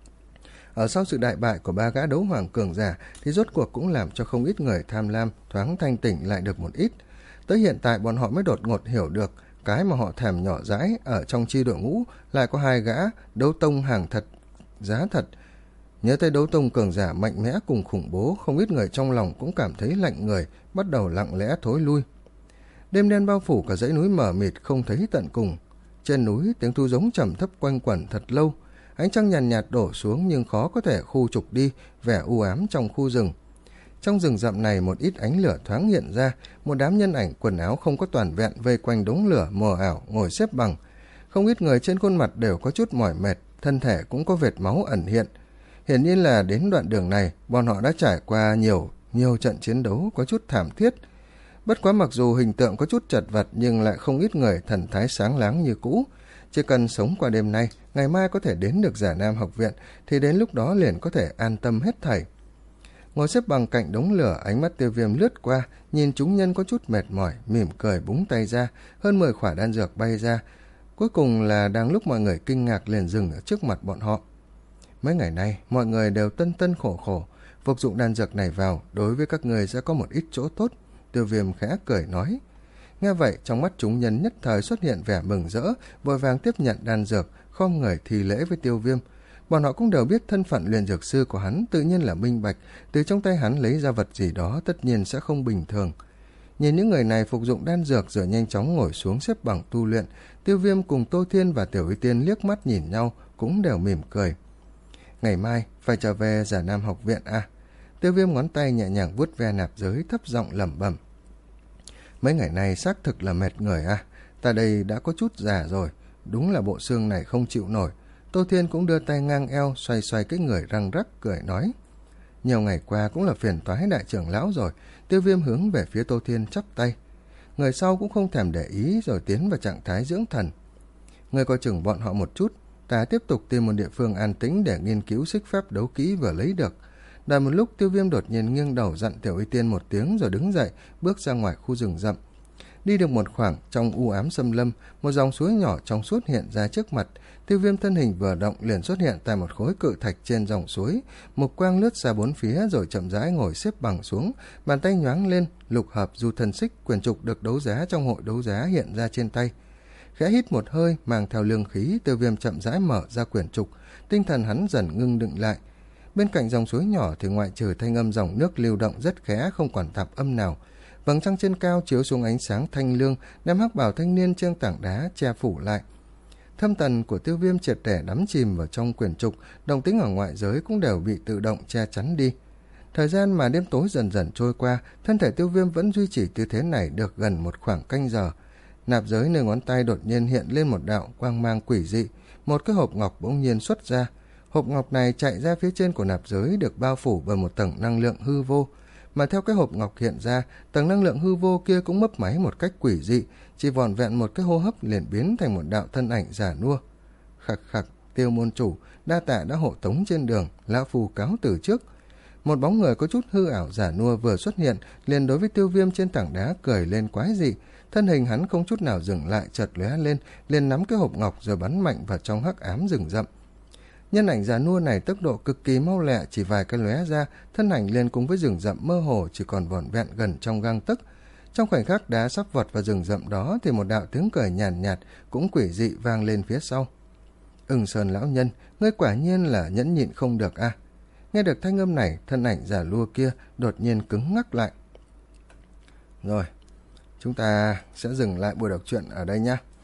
Ở sau sự đại bại của ba gã đấu hoàng cường giả thì rốt cuộc cũng làm cho không ít người tham lam thoáng thanh tỉnh lại được một ít. Tới hiện tại bọn họ mới đột ngột hiểu được cái mà họ thèm nhỏ dãi, ở trong chi đội ngũ lại có hai gã đấu tông hàng thật giá thật. Nhớ tới đấu tông cường giả mạnh mẽ cùng khủng bố, không ít người trong lòng cũng cảm thấy lạnh người, bắt đầu lặng lẽ thối lui. Đêm đen bao phủ cả dãy núi mờ mịt không thấy tận cùng. Trên núi tiếng thu giống trầm thấp quanh quẩn thật lâu, ánh trăng nhàn nhạt, nhạt đổ xuống nhưng khó có thể khu trục đi vẻ u ám trong khu rừng. Trong rừng rậm này một ít ánh lửa thoáng hiện ra, một đám nhân ảnh quần áo không có toàn vẹn vây quanh đống lửa mờ ảo ngồi xếp bằng. Không ít người trên khuôn mặt đều có chút mỏi mệt, thân thể cũng có vệt máu ẩn hiện. Hiển nhiên là đến đoạn đường này, bọn họ đã trải qua nhiều, nhiều trận chiến đấu có chút thảm thiết. Bất quá mặc dù hình tượng có chút chật vật nhưng lại không ít người thần thái sáng láng như cũ. Chỉ cần sống qua đêm nay, ngày mai có thể đến được Già Nam học viện, thì đến lúc đó liền có thể an tâm hết thảy. Ngồi xếp bằng cạnh đống lửa, ánh mắt Tiêu Viêm lướt qua, nhìn chúng nhân có chút mệt mỏi, mỉm cười búng tay ra, hơn mười khỏa đan dược bay ra. Cuối cùng là đang lúc mọi người kinh ngạc liền dừng ở trước mặt bọn họ. Mấy ngày nay, mọi người đều tân tân khổ khổ, phục dụng đan dược này vào, đối với các người sẽ có một ít chỗ tốt. Tiêu Viêm khẽ cười nói. Nghe vậy, trong mắt chúng nhân nhất thời xuất hiện vẻ mừng rỡ, vội vàng tiếp nhận đan dược, khom người thi lễ với Tiêu Viêm. Bọn họ cũng đều biết thân phận luyện dược sư của hắn tự nhiên là minh bạch, từ trong tay hắn lấy ra vật gì đó tất nhiên sẽ không bình thường. Nhìn những người này phục dụng đan dược rồi nhanh chóng ngồi xuống xếp bằng tu luyện, Tiêu Viêm cùng Tô Thiên và Tiểu Y Tiên liếc mắt nhìn nhau, cũng đều mỉm cười. Ngày mai phải trở về Già Nam học viện à? Tiêu Viêm ngón tay nhẹ nhàng vuốt ve nạp giới, thấp giọng lẩm bẩm. Mấy ngày nay xác thực là mệt người à, ta đây đã có chút già rồi, đúng là bộ xương này không chịu nổi. Tô Thiên cũng đưa tay ngang eo, xoay xoay cái người răng rắc, cười nói. Nhiều ngày qua cũng là phiền toái đại trưởng lão rồi. Tiêu Viêm hướng về phía Tô Thiên chắp tay. Người sau cũng không thèm để ý, rồi tiến vào trạng thái dưỡng thần. Người coi chừng bọn họ một chút, ta tiếp tục tìm một địa phương an tĩnh để nghiên cứu xích pháp đấu kỹ vừa lấy được. Đợi một lúc, Tiêu Viêm đột nhiên nghiêng đầu dặn Tiểu Y Tiên một tiếng rồi đứng dậy, bước ra ngoài khu rừng rậm. Đi được một khoảng, trong u ám xâm lâm, một dòng suối nhỏ trong suốt hiện ra trước mặt. Tiêu Viêm thân hình vừa động liền xuất hiện tại một khối cự thạch trên dòng suối. Mục quang lướt ra bốn phía rồi chậm rãi ngồi xếp bằng xuống, bàn tay nhoáng lên, lục hợp du thần xích, quyển trục được đấu giá trong hội đấu giá hiện ra trên tay. Khẽ hít một hơi, mang theo lương khí, Tiêu Viêm chậm rãi mở ra quyển trục, tinh thần hắn dần ngưng đựng lại. Bên cạnh dòng suối nhỏ thì ngoại trừ thanh âm dòng nước lưu động rất khẽ, không còn tạp âm nào. Vầng trăng trên cao chiếu xuống ánh sáng thanh lương, đem hắc bào thanh niên trên tảng đá che phủ lại. Thâm tần của Tiêu Viêm triệt để đắm chìm vào trong quyển trục, động tĩnh ở ngoại giới cũng đều bị tự động che chắn đi. Thời gian mà đêm tối dần dần trôi qua, thân thể Tiêu Viêm vẫn duy trì tư thế này được gần một khoảng canh giờ. Nạp giới nơi ngón tay đột nhiên hiện lên một đạo quang mang quỷ dị, một cái hộp ngọc bỗng nhiên xuất ra. Hộp ngọc này chạy ra phía trên của nạp giới được bao phủ bởi một tầng năng lượng hư vô, mà theo cái hộp ngọc hiện ra, tầng năng lượng hư vô kia cũng mấp máy một cách quỷ dị, chỉ vỏn vẹn một cái hô hấp liền biến thành một đạo thân ảnh già nua. Khặc khặc, Tiêu môn chủ, đa tạ đã hộ tống trên đường, lão phu cáo từ trước. Một bóng người có chút hư ảo giả nua vừa xuất hiện, liền đối với Tiêu Viêm trên tảng đá cười lên quái dị. Thân hình hắn không chút nào dừng lại, chợt lóe lên, liền nắm cái hộp ngọc rồi bắn mạnh vào trong hắc ám rừng rậm. Nhân ảnh già nua này tốc độ cực kỳ mau lẹ, chỉ vài cái lóe ra, thân ảnh liền cùng với rừng rậm mơ hồ chỉ còn vỏn vẹn gần trong gang tấc. Trong khoảnh khắc đá sắp vọt vào rừng rậm đó thì một đạo tiếng cười nhàn nhạt, nhạt cũng quỷ dị vang lên phía sau. Ưng Sơn lão nhân, ngươi quả nhiên là nhẫn nhịn không được a. À? Nghe được thanh âm này, thân ảnh già nua kia đột nhiên cứng ngắc lại. Rồi, chúng ta sẽ dừng lại buổi đọc truyện ở đây nhé.